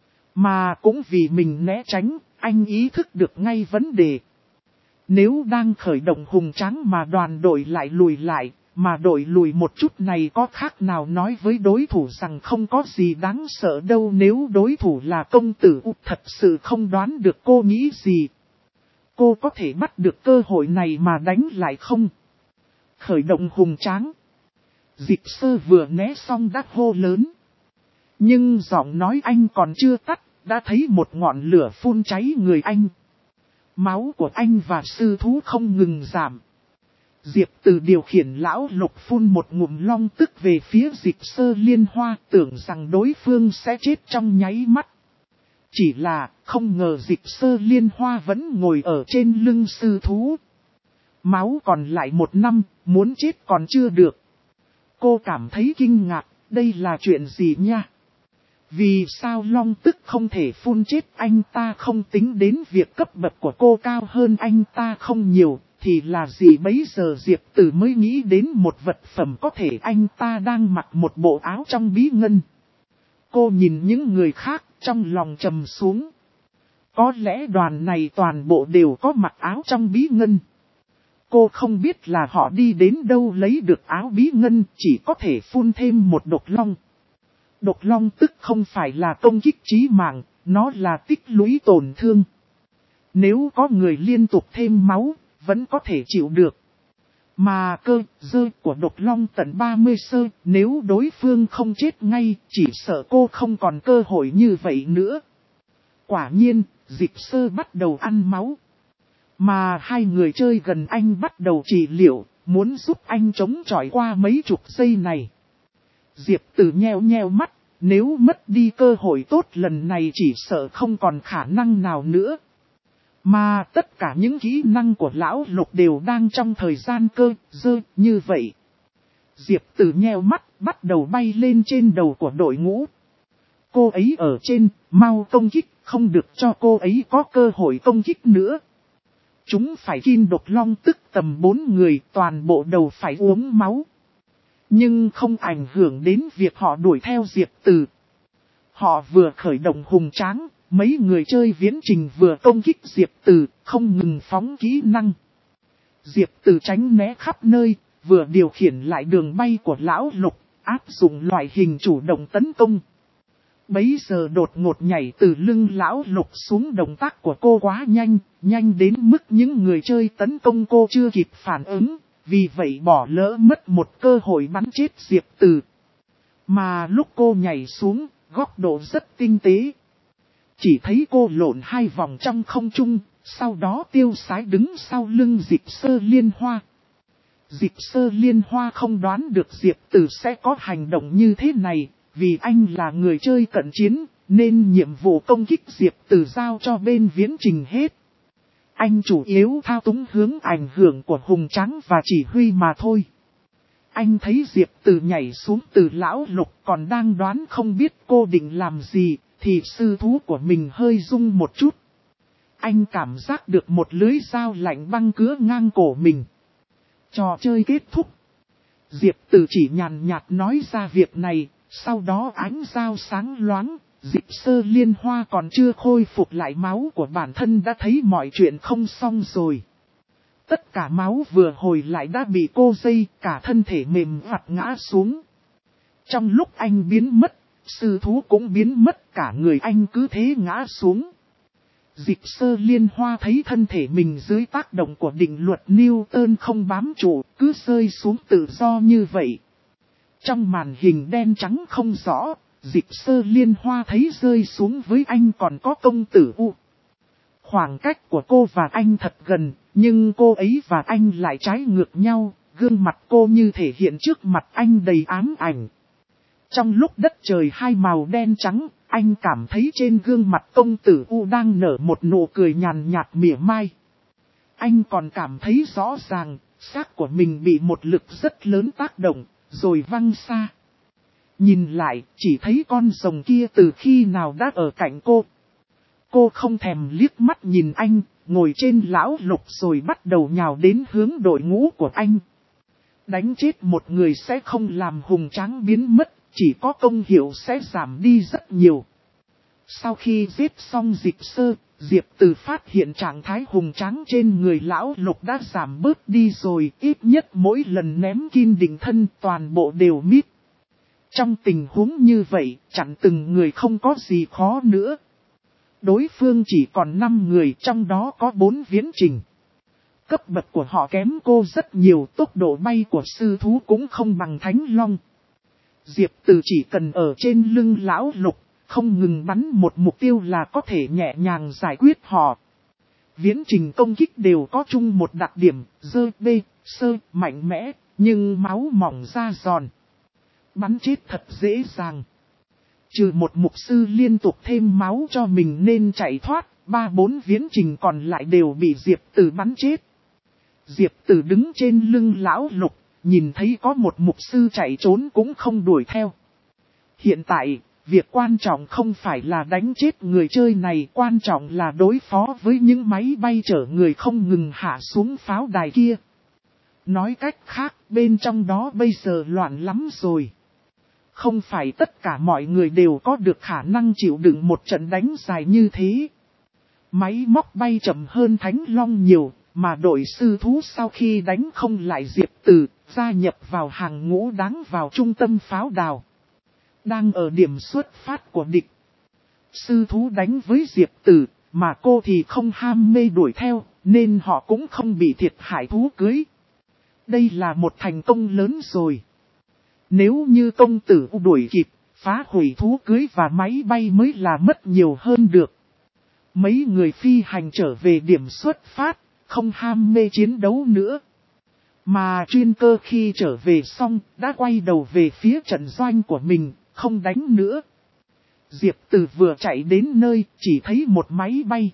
Mà cũng vì mình né tránh, anh ý thức được ngay vấn đề. Nếu đang khởi động hùng tráng mà đoàn đội lại lùi lại, mà đội lùi một chút này có khác nào nói với đối thủ rằng không có gì đáng sợ đâu. Nếu đối thủ là công tử U thật sự không đoán được cô nghĩ gì. Cô có thể bắt được cơ hội này mà đánh lại không? Khởi động hùng tráng. Dịch Sơ vừa né xong đã hô lớn. Nhưng giọng nói anh còn chưa tắt, đã thấy một ngọn lửa phun cháy người anh. Máu của anh và sư thú không ngừng giảm. Diệp Từ điều khiển lão Lục phun một ngụm long tức về phía Dịch Sơ Liên Hoa, tưởng rằng đối phương sẽ chết trong nháy mắt. Chỉ là không ngờ Dịch Sơ Liên Hoa vẫn ngồi ở trên lưng sư thú. Máu còn lại 1 năm, muốn chết còn chưa được. Cô cảm thấy kinh ngạc, đây là chuyện gì nha? Vì sao long tức không thể phun chết anh ta? Không tính đến việc cấp bậc của cô cao hơn anh ta không nhiều, thì là gì bấy giờ Diệp Từ mới nghĩ đến một vật phẩm có thể anh ta đang mặc một bộ áo trong bí ngân. Cô nhìn những người khác, trong lòng trầm xuống. Có lẽ đoàn này toàn bộ đều có mặc áo trong bí ngân. Cô không biết là họ đi đến đâu lấy được áo bí ngân, chỉ có thể phun thêm một độc long. Độc long tức không phải là công kích chí mạng, nó là tích lũy tổn thương. Nếu có người liên tục thêm máu, vẫn có thể chịu được. Mà cơ dơ của độc long tận 30 sơ, nếu đối phương không chết ngay, chỉ sợ cô không còn cơ hội như vậy nữa. Quả nhiên, Dịch Sơ bắt đầu ăn máu. Mà hai người chơi gần anh bắt đầu trị liệu, muốn giúp anh chống chọi qua mấy chục giây này. Diệp Từ nheo nheo mắt, nếu mất đi cơ hội tốt lần này chỉ sợ không còn khả năng nào nữa. Mà tất cả những kỹ năng của lão Lục đều đang trong thời gian cơ dơ như vậy. Diệp Từ nheo mắt, bắt đầu bay lên trên đầu của đội ngũ. Cô ấy ở trên, mau công kích, không được cho cô ấy có cơ hội công kích nữa. Chúng phải kim độc long tức tầm 4 người, toàn bộ đầu phải uống máu. Nhưng không ảnh hưởng đến việc họ đuổi theo Diệp Từ. Họ vừa khởi động hùng tráng, mấy người chơi viễn trình vừa công kích Diệp Từ, không ngừng phóng kỹ năng. Diệp Từ tránh né khắp nơi, vừa điều khiển lại đường bay của lão Lục, áp dụng loại hình chủ động tấn công. Bấy giờ đột ngột nhảy từ lưng lão Lục xuống, động tác của cô quá nhanh, nhanh đến mức những người chơi tấn công cô chưa kịp phản ứng, vì vậy bỏ lỡ mất một cơ hội bắn chết Diệp Từ. Mà lúc cô nhảy xuống, góc độ rất tinh tế. Chỉ thấy cô lộn 2 vòng trong không trung, sau đó tiêu sái đứng sau lưng Dịch Sơ Liên Hoa. Dịch Sơ Liên Hoa không đoán được Diệp Từ sẽ có hành động như thế này, vì anh là người chơi cận chiến, nên nhiệm vụ công kích Diệp Từ giao cho bên Viễn Trình hết. Anh chủ yếu thao túng hướng ảnh hưởng của Hùng Tráng và chỉ huy mà thôi. Anh thấy Diệp Từ nhảy xuống từ lão lục còn đang đoán không biết cô định làm gì, thì sư thú của mình hơi rung một chút. Anh cảm giác được một lưới dao lạnh băng cứa ngang cổ mình. Trò chơi kết thúc. Diệp Từ chỉ nhàn nhạt nói ra việc này, sau đó ánh dao sáng loáng, Dịch Sơ Liên Hoa còn chưa khôi phục lại máu của bản thân đã thấy mọi chuyện không xong rồi. Tất cả máu vừa hồi lại đã bị cô dây, cả thân thể mềm vặt ngã xuống. Trong lúc anh biến mất, sư thú cũng biến mất, cả người anh cứ thế ngã xuống. Dịch Sơ Liên Hoa thấy thân thể mình dưới tác động của định luật Newton không bám trụ, cứ rơi xuống tự do như vậy. Trong màn hình đen trắng không rõ, Dịch Sơ Liên Hoa thấy rơi xuống với anh còn có công tử U. Khoảng cách của cô và anh thật gần, nhưng cô ấy và anh lại trái ngược nhau, gương mặt cô như thể hiện trước mặt anh đầy ám ảnh. Trong lúc đất trời hai màu đen trắng, anh cảm thấy trên gương mặt công tử U đang nở một nụ cười nhàn nhạt mỉa mai. Anh còn cảm thấy rõ ràng, xác của mình bị một lực rất lớn tác động, rồi văng xa. Nhìn lại, chỉ thấy con rồng kia từ khi nào đã ở cạnh cô. Cô không thèm liếc mắt nhìn anh, ngồi trên lão lục rồi bắt đầu nhào đến hướng đội ngũ của anh. Đánh chết một người sẽ không làm Hùng Tráng biến mất, chỉ có công hiệu sẽ giảm đi rất nhiều. Sau khi giết xong Dịch Sơ, Diệp Từ phát hiện trạng thái Hùng Tráng trên người lão lục đã giảm bớt đi rồi, ít nhất mỗi lần ném kim định thân toàn bộ đều mít. Trong tình huống như vậy, chặn từng người không có gì khó nữa. Đối phương chỉ còn 5 người, trong đó có 4 Viễn Trình. Cấp bậc của họ kém cô rất nhiều, tốc độ bay của sư thú cũng không bằng Thánh Long. Diệp Từ chỉ cần ở trên lưng lão lục, không ngừng bắn một mục tiêu là có thể nhẹ nhàng giải quyết họ. Viễn Trình công kích đều có chung một đặc điểm, dơ bê, sơ, mạnh mẽ, nhưng máu mỏng da giòn. Bắn chết thật dễ dàng. Trừ một mục sư liên tục thêm máu cho mình nên chạy thoát, 3-4 Viễn Trình còn lại đều bị Diệp Từ bắn chết. Diệp Từ đứng trên lưng lão lục, nhìn thấy có một mục sư chạy trốn cũng không đuổi theo. Hiện tại, việc quan trọng không phải là đánh chết người chơi này, quan trọng là đối phó với những máy bay chở người không ngừng hạ xuống pháo đài kia. Nói cách khác, bên trong đó bây giờ loạn lắm rồi. Không phải tất cả mọi người đều có được khả năng chịu đựng một trận đánh dài như thế. Máy móc bay chậm hơn Thánh Long nhiều, mà đội sư thú sau khi đánh không lại Diệp Từ, gia nhập vào hàng ngũ đáng vào trung tâm pháo đài. Đang ở điểm xuất phát của địch. Sư thú đánh với Diệp Từ, mà cô thì không ham mê đuổi theo, nên họ cũng không bị thiệt hại thú cưới. Đây là một thành công lớn rồi. Nếu như công tử đuổi kịp, phá hủy thú cưới và máy bay mới là mất nhiều hơn được. Mấy người phi hành trở về điểm xuất phát, không ham mê chiến đấu nữa. Mà chuyên cơ khi trở về xong, đã quay đầu về phía trận doanh của mình, không đánh nữa. Diệp Từ vừa chạy đến nơi, chỉ thấy một máy bay.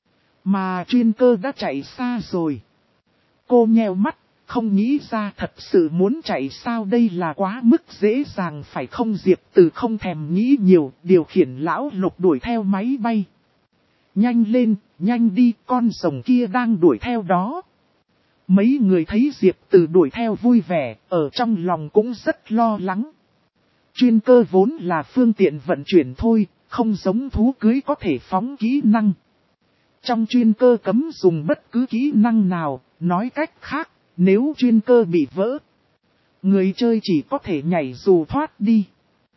Mà chuyên cơ đã chạy xa rồi. Cô nheo mắt, không nghĩ ra thật sự muốn chạy sao, đây là quá mức dễ dàng phải không? Diệp Từ không thèm nghĩ nhiều, điều khiển lão lục đuổi theo máy bay. Nhanh lên, nhanh đi, con rồng kia đang đuổi theo đó. Mấy người thấy Diệp Từ đuổi theo vui vẻ, ở trong lòng cũng rất lo lắng. Chuyên cơ vốn là phương tiện vận chuyển thôi, không giống thú cưới có thể phóng kỹ năng. Trong chuyên cơ cấm dùng bất cứ kỹ năng nào, nói cách khác, nếu chuyên cơ bị vỡ, người chơi chỉ có thể nhảy dù thoát đi.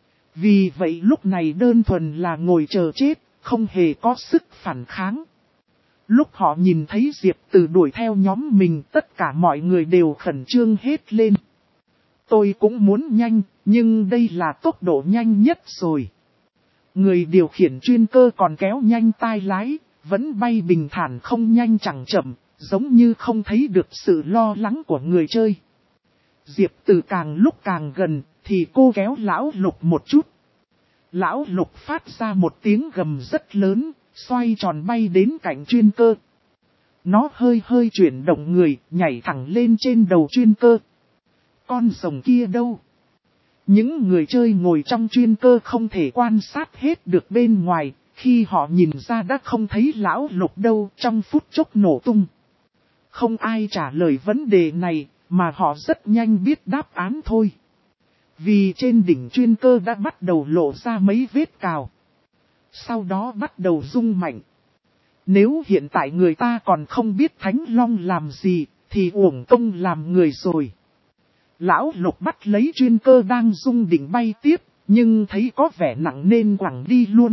Vì vậy lúc này đơn thuần là ngồi chờ chết, không hề có sức phản kháng. Lúc họ nhìn thấy Diệp Từ đuổi theo nhóm mình, tất cả mọi người đều khẩn trương hết lên. Tôi cũng muốn nhanh, nhưng đây là tốc độ nhanh nhất rồi. Người điều khiển chuyên cơ còn kéo nhanh tay lái, vẫn bay bình thản không nhanh chẳng chậm, giống như không thấy được sự lo lắng của người chơi. Diệp Từ càng lúc càng gần, thì cô kéo Lão Lục một chút. Lão Lục phát ra một tiếng gầm rất lớn, xoay tròn bay đến cạnh chuyên cơ. Nó hơi hơi chuyển động người, nhảy thẳng lên trên đầu chuyên cơ. Con rồng kia đâu? Những người chơi ngồi trong chuyên cơ không thể quan sát hết được bên ngoài, khi họ nhìn ra đã không thấy Lão Lục đâu, trong phút chốc nổ tung. Không ai trả lời vấn đề này, mà họ rất nhanh biết đáp án thôi. Vì trên đỉnh chuyên cơ đã bắt đầu lộ ra mấy vết cào. Sau đó bắt đầu rung mạnh. Nếu hiện tại người ta còn không biết Thánh Long làm gì, thì uổng công làm người rồi. Lão Lục bắt lấy chuyên cơ đang rung đỉnh bay tiếp, nhưng thấy có vẻ nặng nên quẳng đi luôn.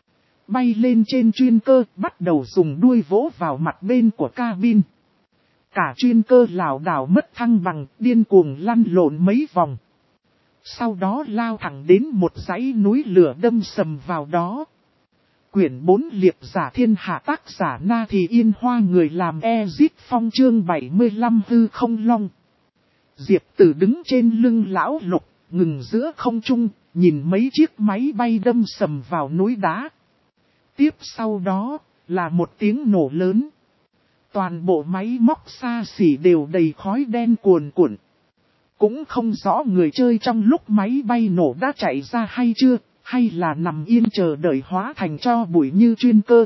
Bay lên trên chuyên cơ, bắt đầu dùng đuôi vỗ vào mặt bên của cabin. Cả chuyên cơ lảo đảo mất thăng bằng, điên cuồng lăn lộn mấy vòng. Sau đó lao thẳng đến một dãy núi lửa đâm sầm vào đó. Quyển 4 Liệp giả thiên hạ, tác giả Na Thì Yên Hoa, người làm Ezit Phong, chương 75 hư không long. Diệp Tử đứng trên lưng Lão Lục, ngừng giữa không trung, nhìn mấy chiếc máy bay đâm sầm vào núi đá. Tiếp sau đó, là một tiếng nổ lớn. Toàn bộ máy móc xa xỉ đều đầy khói đen cuồn cuộn. Cũng không rõ người chơi trong lúc máy bay nổ đã chạy ra hay chưa, hay là nằm yên chờ đợi hóa thành tro bụi như chuyên cơ.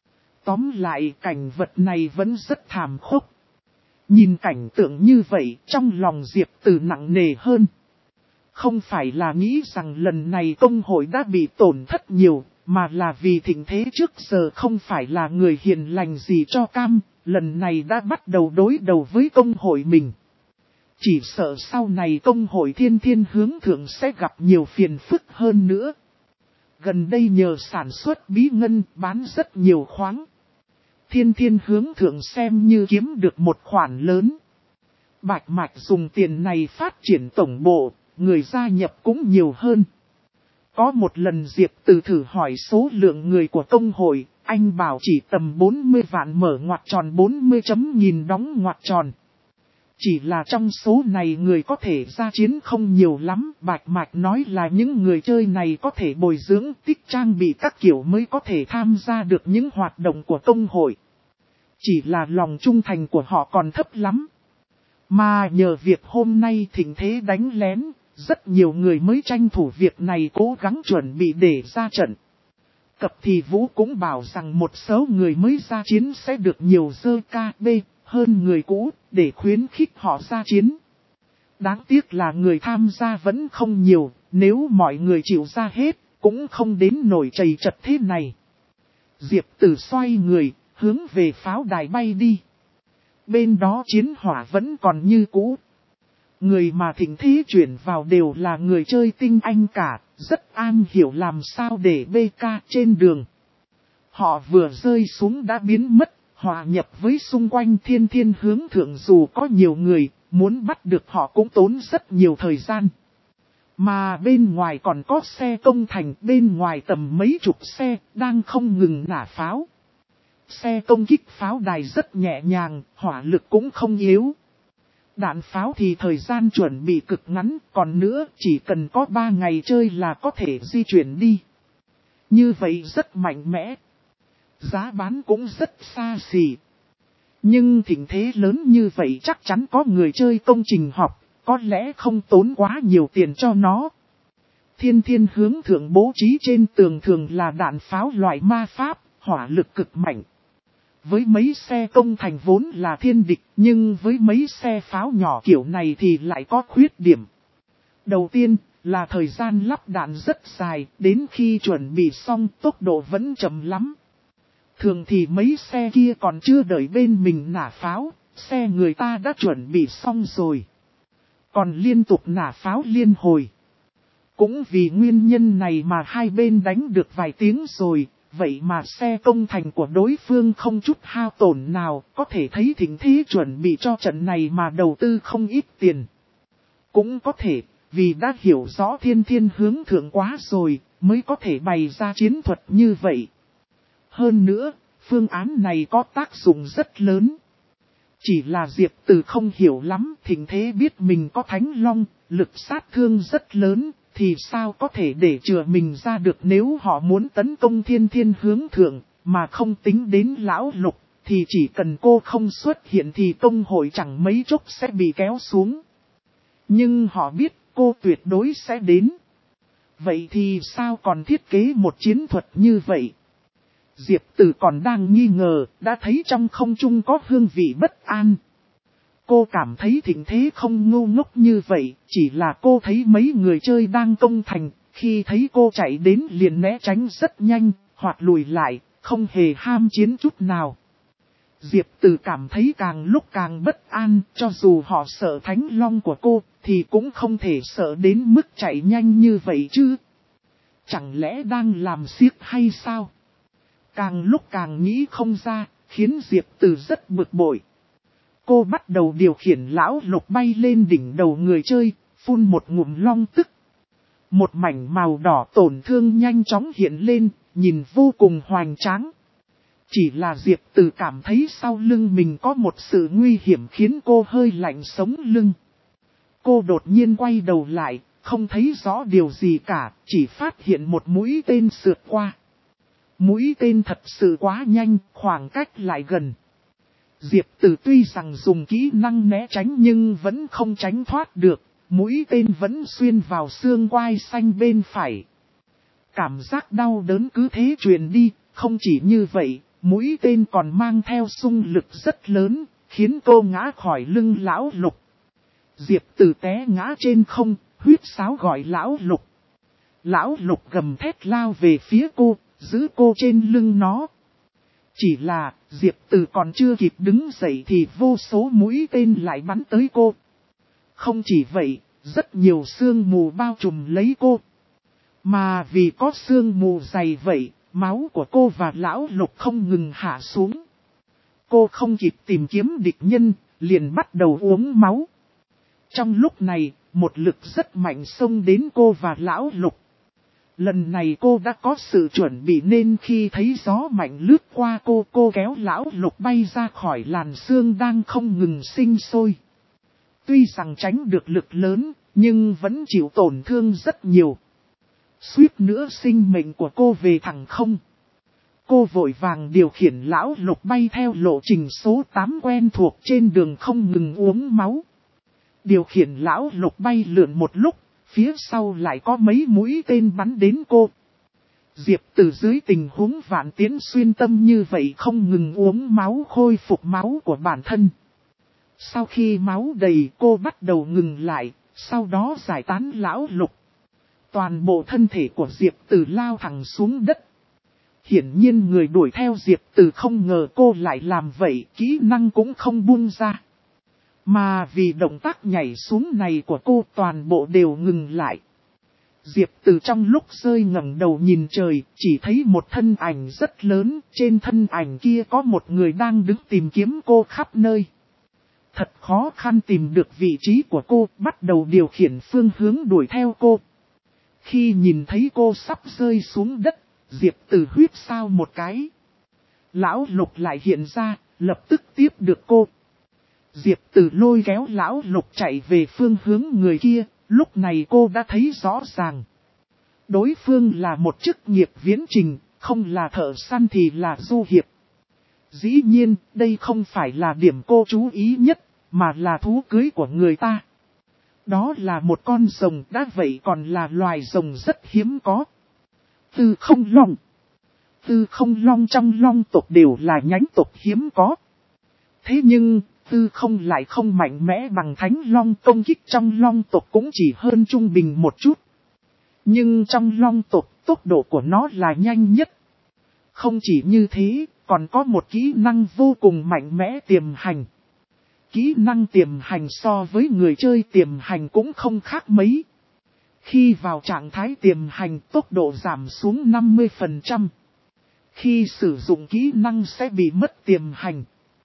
Tóm lại, cảnh vật này vẫn rất thảm khốc. Nhìn cảnh tượng như vậy, trong lòng Diệp Từ nặng nề hơn. Không phải là nghĩ rằng lần này công hội đã bị tổn thất nhiều, mà là vì thịnh thế trước giờ không phải là người hiền lành gì cho cam, lần này đã bắt đầu đối đầu với công hội mình. Chỉ sợ sau này công hội Thiên Thiên Hướng Thượng sẽ gặp nhiều phiền phức hơn nữa. Gần đây nhờ sản xuất bí ngân bán rất nhiều khoáng. Thiên Thiên Hướng Thượng xem như kiếm được một khoản lớn. Bạch Mạch dùng tiền này phát triển tổng bộ, người gia nhập cũng nhiều hơn. Có một lần Diệp Từ thử hỏi số lượng người của công hội, anh bảo chỉ tầm 40 vạn mở ngoặc tròn 40 chấm nghìn đóng ngoặc tròn. Chỉ là trong số này người có thể ra chiến không nhiều lắm, Bạch Mạch nói là những người chơi này có thể bồi dưỡng tích trang bị các kiểu mới có thể tham gia được những hoạt động của công hội. Chỉ là lòng trung thành của họ còn thấp lắm. Mà nhờ việc hôm nay thịnh thế đánh lén, rất nhiều người mới tranh thủ việc này cố gắng chuẩn bị để ra trận. Cập Thì Vũ cũng bảo rằng một số người mới ra chiến sẽ được nhiều dơ KB hơn người cũ, để khuyến khích họ ra chiến. Đáng tiếc là người tham gia vẫn không nhiều, nếu mọi người chịu ra hết, cũng không đến nổi chầy chật thế này. Diệp Tử xoay người, hướng về pháo đài bay đi. Bên đó chiến hỏa vẫn còn như cũ. Người mà thịnh thế chuyển vào đều là người chơi tinh anh cả, rất an hiểu làm sao để BK trên đường. Họ vừa rơi xuống đã biến mất, hòa nhập với xung quanh Thiên Thiên Hướng Thượng, dù có nhiều người, muốn bắt được họ cũng tốn rất nhiều thời gian. Mà bên ngoài còn có xe công thành, bên ngoài tầm mấy chục xe, đang không ngừng nã pháo. Xe công kích pháo đài rất nhẹ nhàng, hỏa lực cũng không yếu. Đạn pháo thì thời gian chuẩn bị cực ngắn, còn nữa chỉ cần có 3 ngày chơi là có thể di chuyển đi. Như vậy rất mạnh mẽ. Giá bán cũng rất xa xỉ. Nhưng thịnh thế lớn như vậy chắc chắn có người chơi công trình học, có lẽ không tốn quá nhiều tiền cho nó. Thiên Thiên Hướng Thượng bố trí trên tường thường là đạn pháo loại ma pháp, hỏa lực cực mạnh. Với mấy xe công thành vốn là thiên địch, nhưng với mấy xe pháo nhỏ kiểu này thì lại có khuyết điểm. Đầu tiên là thời gian lắp đạn rất dài, đến khi chuẩn bị xong tốc độ vẫn chậm lắm. Thường thì mấy xe kia còn chưa đợi bên mình nã pháo, xe người ta đã chuẩn bị xong rồi. Còn liên tục nã pháo liên hồi. Cũng vì nguyên nhân này mà hai bên đánh được vài tiếng rồi, Vậy mà xe công thành của đối phương không chút hao tổn nào, có thể thấy Thịnh Thế chuẩn bị cho trận này mà đầu tư không ít tiền. Cũng có thể, vì đã hiểu rõ thiên thiên hướng thượng quá rồi, mới có thể bày ra chiến thuật như vậy. Hơn nữa, phương án này có tác dụng rất lớn. Chỉ là Diệp Từ không hiểu lắm, Thịnh Thế biết mình có Thánh Long, lực sát thương rất lớn, thì sao có thể để chừa mình ra được nếu họ muốn tấn công thiên thiên hướng thượng, mà không tính đến Lão Lục, thì chỉ cần cô không xuất hiện thì công hội chẳng mấy chốc sẽ bị kéo xuống. Nhưng họ biết cô tuyệt đối sẽ đến. Vậy thì sao còn thiết kế một chiến thuật như vậy? Diệp Từ còn đang nghi ngờ, đã thấy trong không trung có hương vị bất an. Cô cảm thấy Thịnh Thế không ngu ngốc như vậy, chỉ là cô thấy mấy người chơi đang công thành, khi thấy cô chạy đến liền né tránh rất nhanh, hoặc lùi lại, không hề ham chiến chút nào. Diệp Từ cảm thấy càng lúc càng bất an, cho dù họ sợ Thánh Long của cô, thì cũng không thể sợ đến mức chạy nhanh như vậy chứ. Chẳng lẽ đang làm xiếc hay sao? Càng lúc càng nghĩ không ra, khiến Diệp Từ rất bực bội. Cô bắt đầu điều khiển Lão Lục bay lên đỉnh đầu người chơi, phun một ngụm long tức. Một mảnh màu đỏ tổn thương nhanh chóng hiện lên, nhìn vô cùng hoành tráng. Chỉ là Diệp Từ cảm thấy sau lưng mình có một sự nguy hiểm khiến cô hơi lạnh sống lưng. Cô đột nhiên quay đầu lại, không thấy rõ điều gì cả, chỉ phát hiện một mũi tên sượt qua. Mũi tên thật sự quá nhanh, khoảng cách lại gần. Diệp Từ tuy rằng dùng kỹ năng né tránh nhưng vẫn không tránh thoát được, mũi tên vẫn xuyên vào xương quai xanh bên phải. Cảm giác đau đớn cứ thế truyền đi, không chỉ như vậy, mũi tên còn mang theo xung lực rất lớn, khiến cô ngã khỏi lưng Lão Lục. Diệp Từ té ngã trên không, huýt sáo gọi Lão Lục. Lão Lục gầm thét lao về phía cô, giữ cô trên lưng nó. Chỉ là, Diệp Từ còn chưa kịp đứng dậy thì vô số mũi tên lại bắn tới cô. Không chỉ vậy, rất nhiều sương mù bao trùm lấy cô. Mà vì có sương mù dày vậy, máu của cô và Lão Lục không ngừng hạ xuống. Cô không kịp tìm kiếm địch nhân, liền bắt đầu uống máu. Trong lúc này, một lực rất mạnh xông đến cô và Lão Lục. Lần này cô đã có sự chuẩn bị nên khi thấy gió mạnh lướt qua cô kéo Lão Lục bay ra khỏi làn sương đang không ngừng sinh sôi. Tuy rằng tránh được lực lớn, nhưng vẫn chịu tổn thương rất nhiều. Suýt nữa sinh mệnh của cô về thẳng không. Cô vội vàng điều khiển Lão Lục bay theo lộ trình số 8 quen thuộc trên đường không ngừng uống máu. Điều khiển Lão Lục bay lượn một lúc, phía sau lại có mấy mũi tên bắn đến cô. Diệp Từ dưới tình huống vạn tiến xuyên tâm như vậy không ngừng uống máu khôi phục máu của bản thân. Sau khi máu đầy cô bắt đầu ngừng lại, sau đó giải tán Lão Lục. Toàn bộ thân thể của Diệp Từ lao thẳng xuống đất. Hiển nhiên người đuổi theo Diệp Từ không ngờ cô lại làm vậy, kỹ năng cũng không buông ra. Mà vì động tác nhảy xuống này của cô toàn bộ đều ngừng lại. Diệp Từ trong lúc rơi ngẩng đầu nhìn trời, chỉ thấy một thân ảnh rất lớn, trên thân ảnh kia có một người đang đứng tìm kiếm cô khắp nơi. Thật khó khăn tìm được vị trí của cô, bắt đầu điều khiển phương hướng đuổi theo cô. Khi nhìn thấy cô sắp rơi xuống đất, Diệp Từ huýt sáo một cái. Lão Lục lại hiện ra, lập tức tiếp được cô. Diệp Từ lôi kéo Lão Lục chạy về phương hướng người kia, lúc này cô đã thấy rõ ràng. Đối phương là một chức nghiệp viễn trình, không là thợ săn thì là du hiệp. Dĩ nhiên, đây không phải là điểm cô chú ý nhất, mà là thú cưới của người ta. Đó là một con rồng, đã vậy còn là loài rồng rất hiếm có. Tư Không Long. Tư Không Long trong long tộc đều là nhánh tộc hiếm có. Thế nhưng, Tư Không lại không mạnh mẽ bằng Thánh Long, công kích trong long tộc cũng chỉ hơn trung bình một chút. Nhưng trong long tộc, tốc độ của nó là nhanh nhất. Không chỉ như thế, còn có một kỹ năng vô cùng mạnh mẽ tiềm hành. Kỹ năng tiềm hành so với người chơi tiềm hành cũng không khác mấy. Khi vào trạng thái tiềm hành tốc độ giảm xuống 50%. Khi sử dụng kỹ năng sẽ bị mất tiềm hành.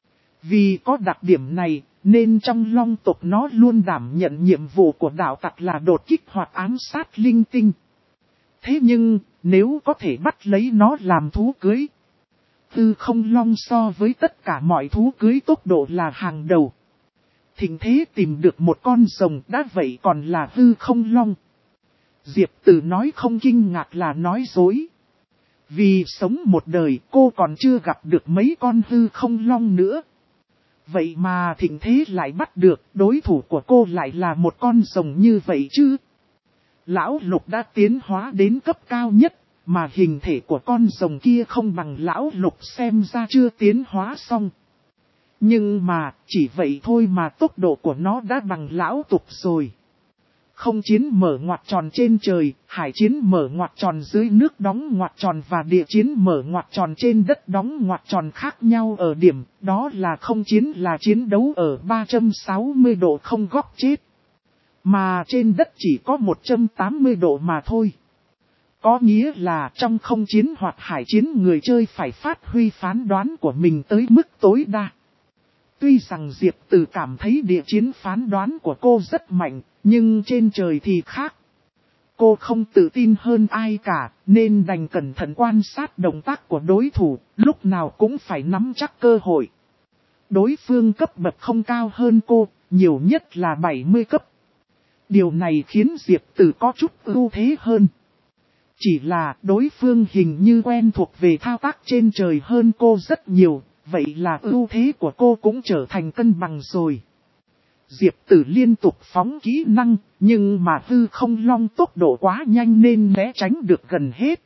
Vì có đặc điểm này, nên trong long tộc nó luôn đảm nhận nhiệm vụ của đạo tặc là đột kích hoặc ám sát linh tinh. Thế nhưng, nếu có thể bắt lấy nó làm thú cưới, hư không long so với tất cả mọi thú cưới tốc độ là hàng đầu. Thịnh Thế tìm được một con rồng đã vậy còn là hư không long. Diệp Tử nói không kinh ngạc là nói dối. Vì sống một đời cô còn chưa gặp được mấy con hư không long nữa. Vậy mà Thịnh Thế lại bắt được, đối thủ của cô lại là một con rồng như vậy chứ. Lão Lục đã tiến hóa đến cấp cao nhất, mà hình thể của con rồng kia không bằng Lão Lục xem ra chưa tiến hóa xong. Nhưng mà, chỉ vậy thôi mà tốc độ của nó đã bằng Lão Tục rồi. Không chiến mở ngoặc tròn trên trời, hải chiến mở ngoặc tròn dưới nước đóng ngoặc tròn và địa chiến mở ngoặc tròn trên đất đóng ngoặc tròn khác nhau ở điểm, đó là không chiến là chiến đấu ở 360 độ không góc chết. Mà trên đất chỉ có 180 độ mà thôi. Có nghĩa là trong không chiến hoặc hải chiến người chơi phải phát huy phán đoán của mình tới mức tối đa. Tuy rằng Diệp Tử cảm thấy địa chiến phán đoán của cô rất mạnh, nhưng trên trời thì khác. Cô không tự tin hơn ai cả, nên đành cẩn thận quan sát động tác của đối thủ, lúc nào cũng phải nắm chắc cơ hội. Đối phương cấp bậc không cao hơn cô, nhiều nhất là 70 cấp. Điều này khiến Diệp Tử có chút ưu thế hơn. Chỉ là đối phương hình như quen thuộc về thao tác trên trời hơn cô rất nhiều, vậy là ưu thế của cô cũng trở thành cân bằng rồi. Diệp Tử liên tục phóng kỹ năng, nhưng mà hư không long tốc độ quá nhanh nên né tránh được gần hết.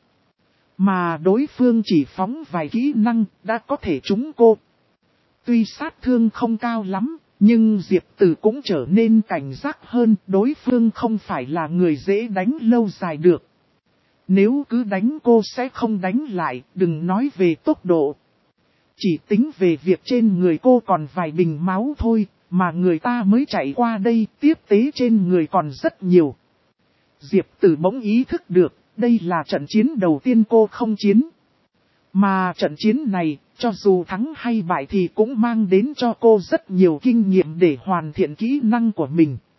Mà đối phương chỉ phóng vài kỹ năng đã có thể trúng cô. Tuy sát thương không cao lắm, nhưng Diệp Tử cũng trở nên cảnh giác hơn, đối phương không phải là người dễ đánh lâu dài được. Nếu cứ đánh cô sẽ không đánh lại, đừng nói về tốc độ. Chỉ tính về việc trên người cô còn vài bình máu thôi, mà người ta mới chạy qua đây, tiếp tế trên người còn rất nhiều. Diệp Tử bỗng ý thức được, đây là trận chiến đầu tiên cô không chiến. Mà trận chiến này, cho dù thắng hay bại thì cũng mang đến cho cô rất nhiều kinh nghiệm để hoàn thiện kỹ năng của mình.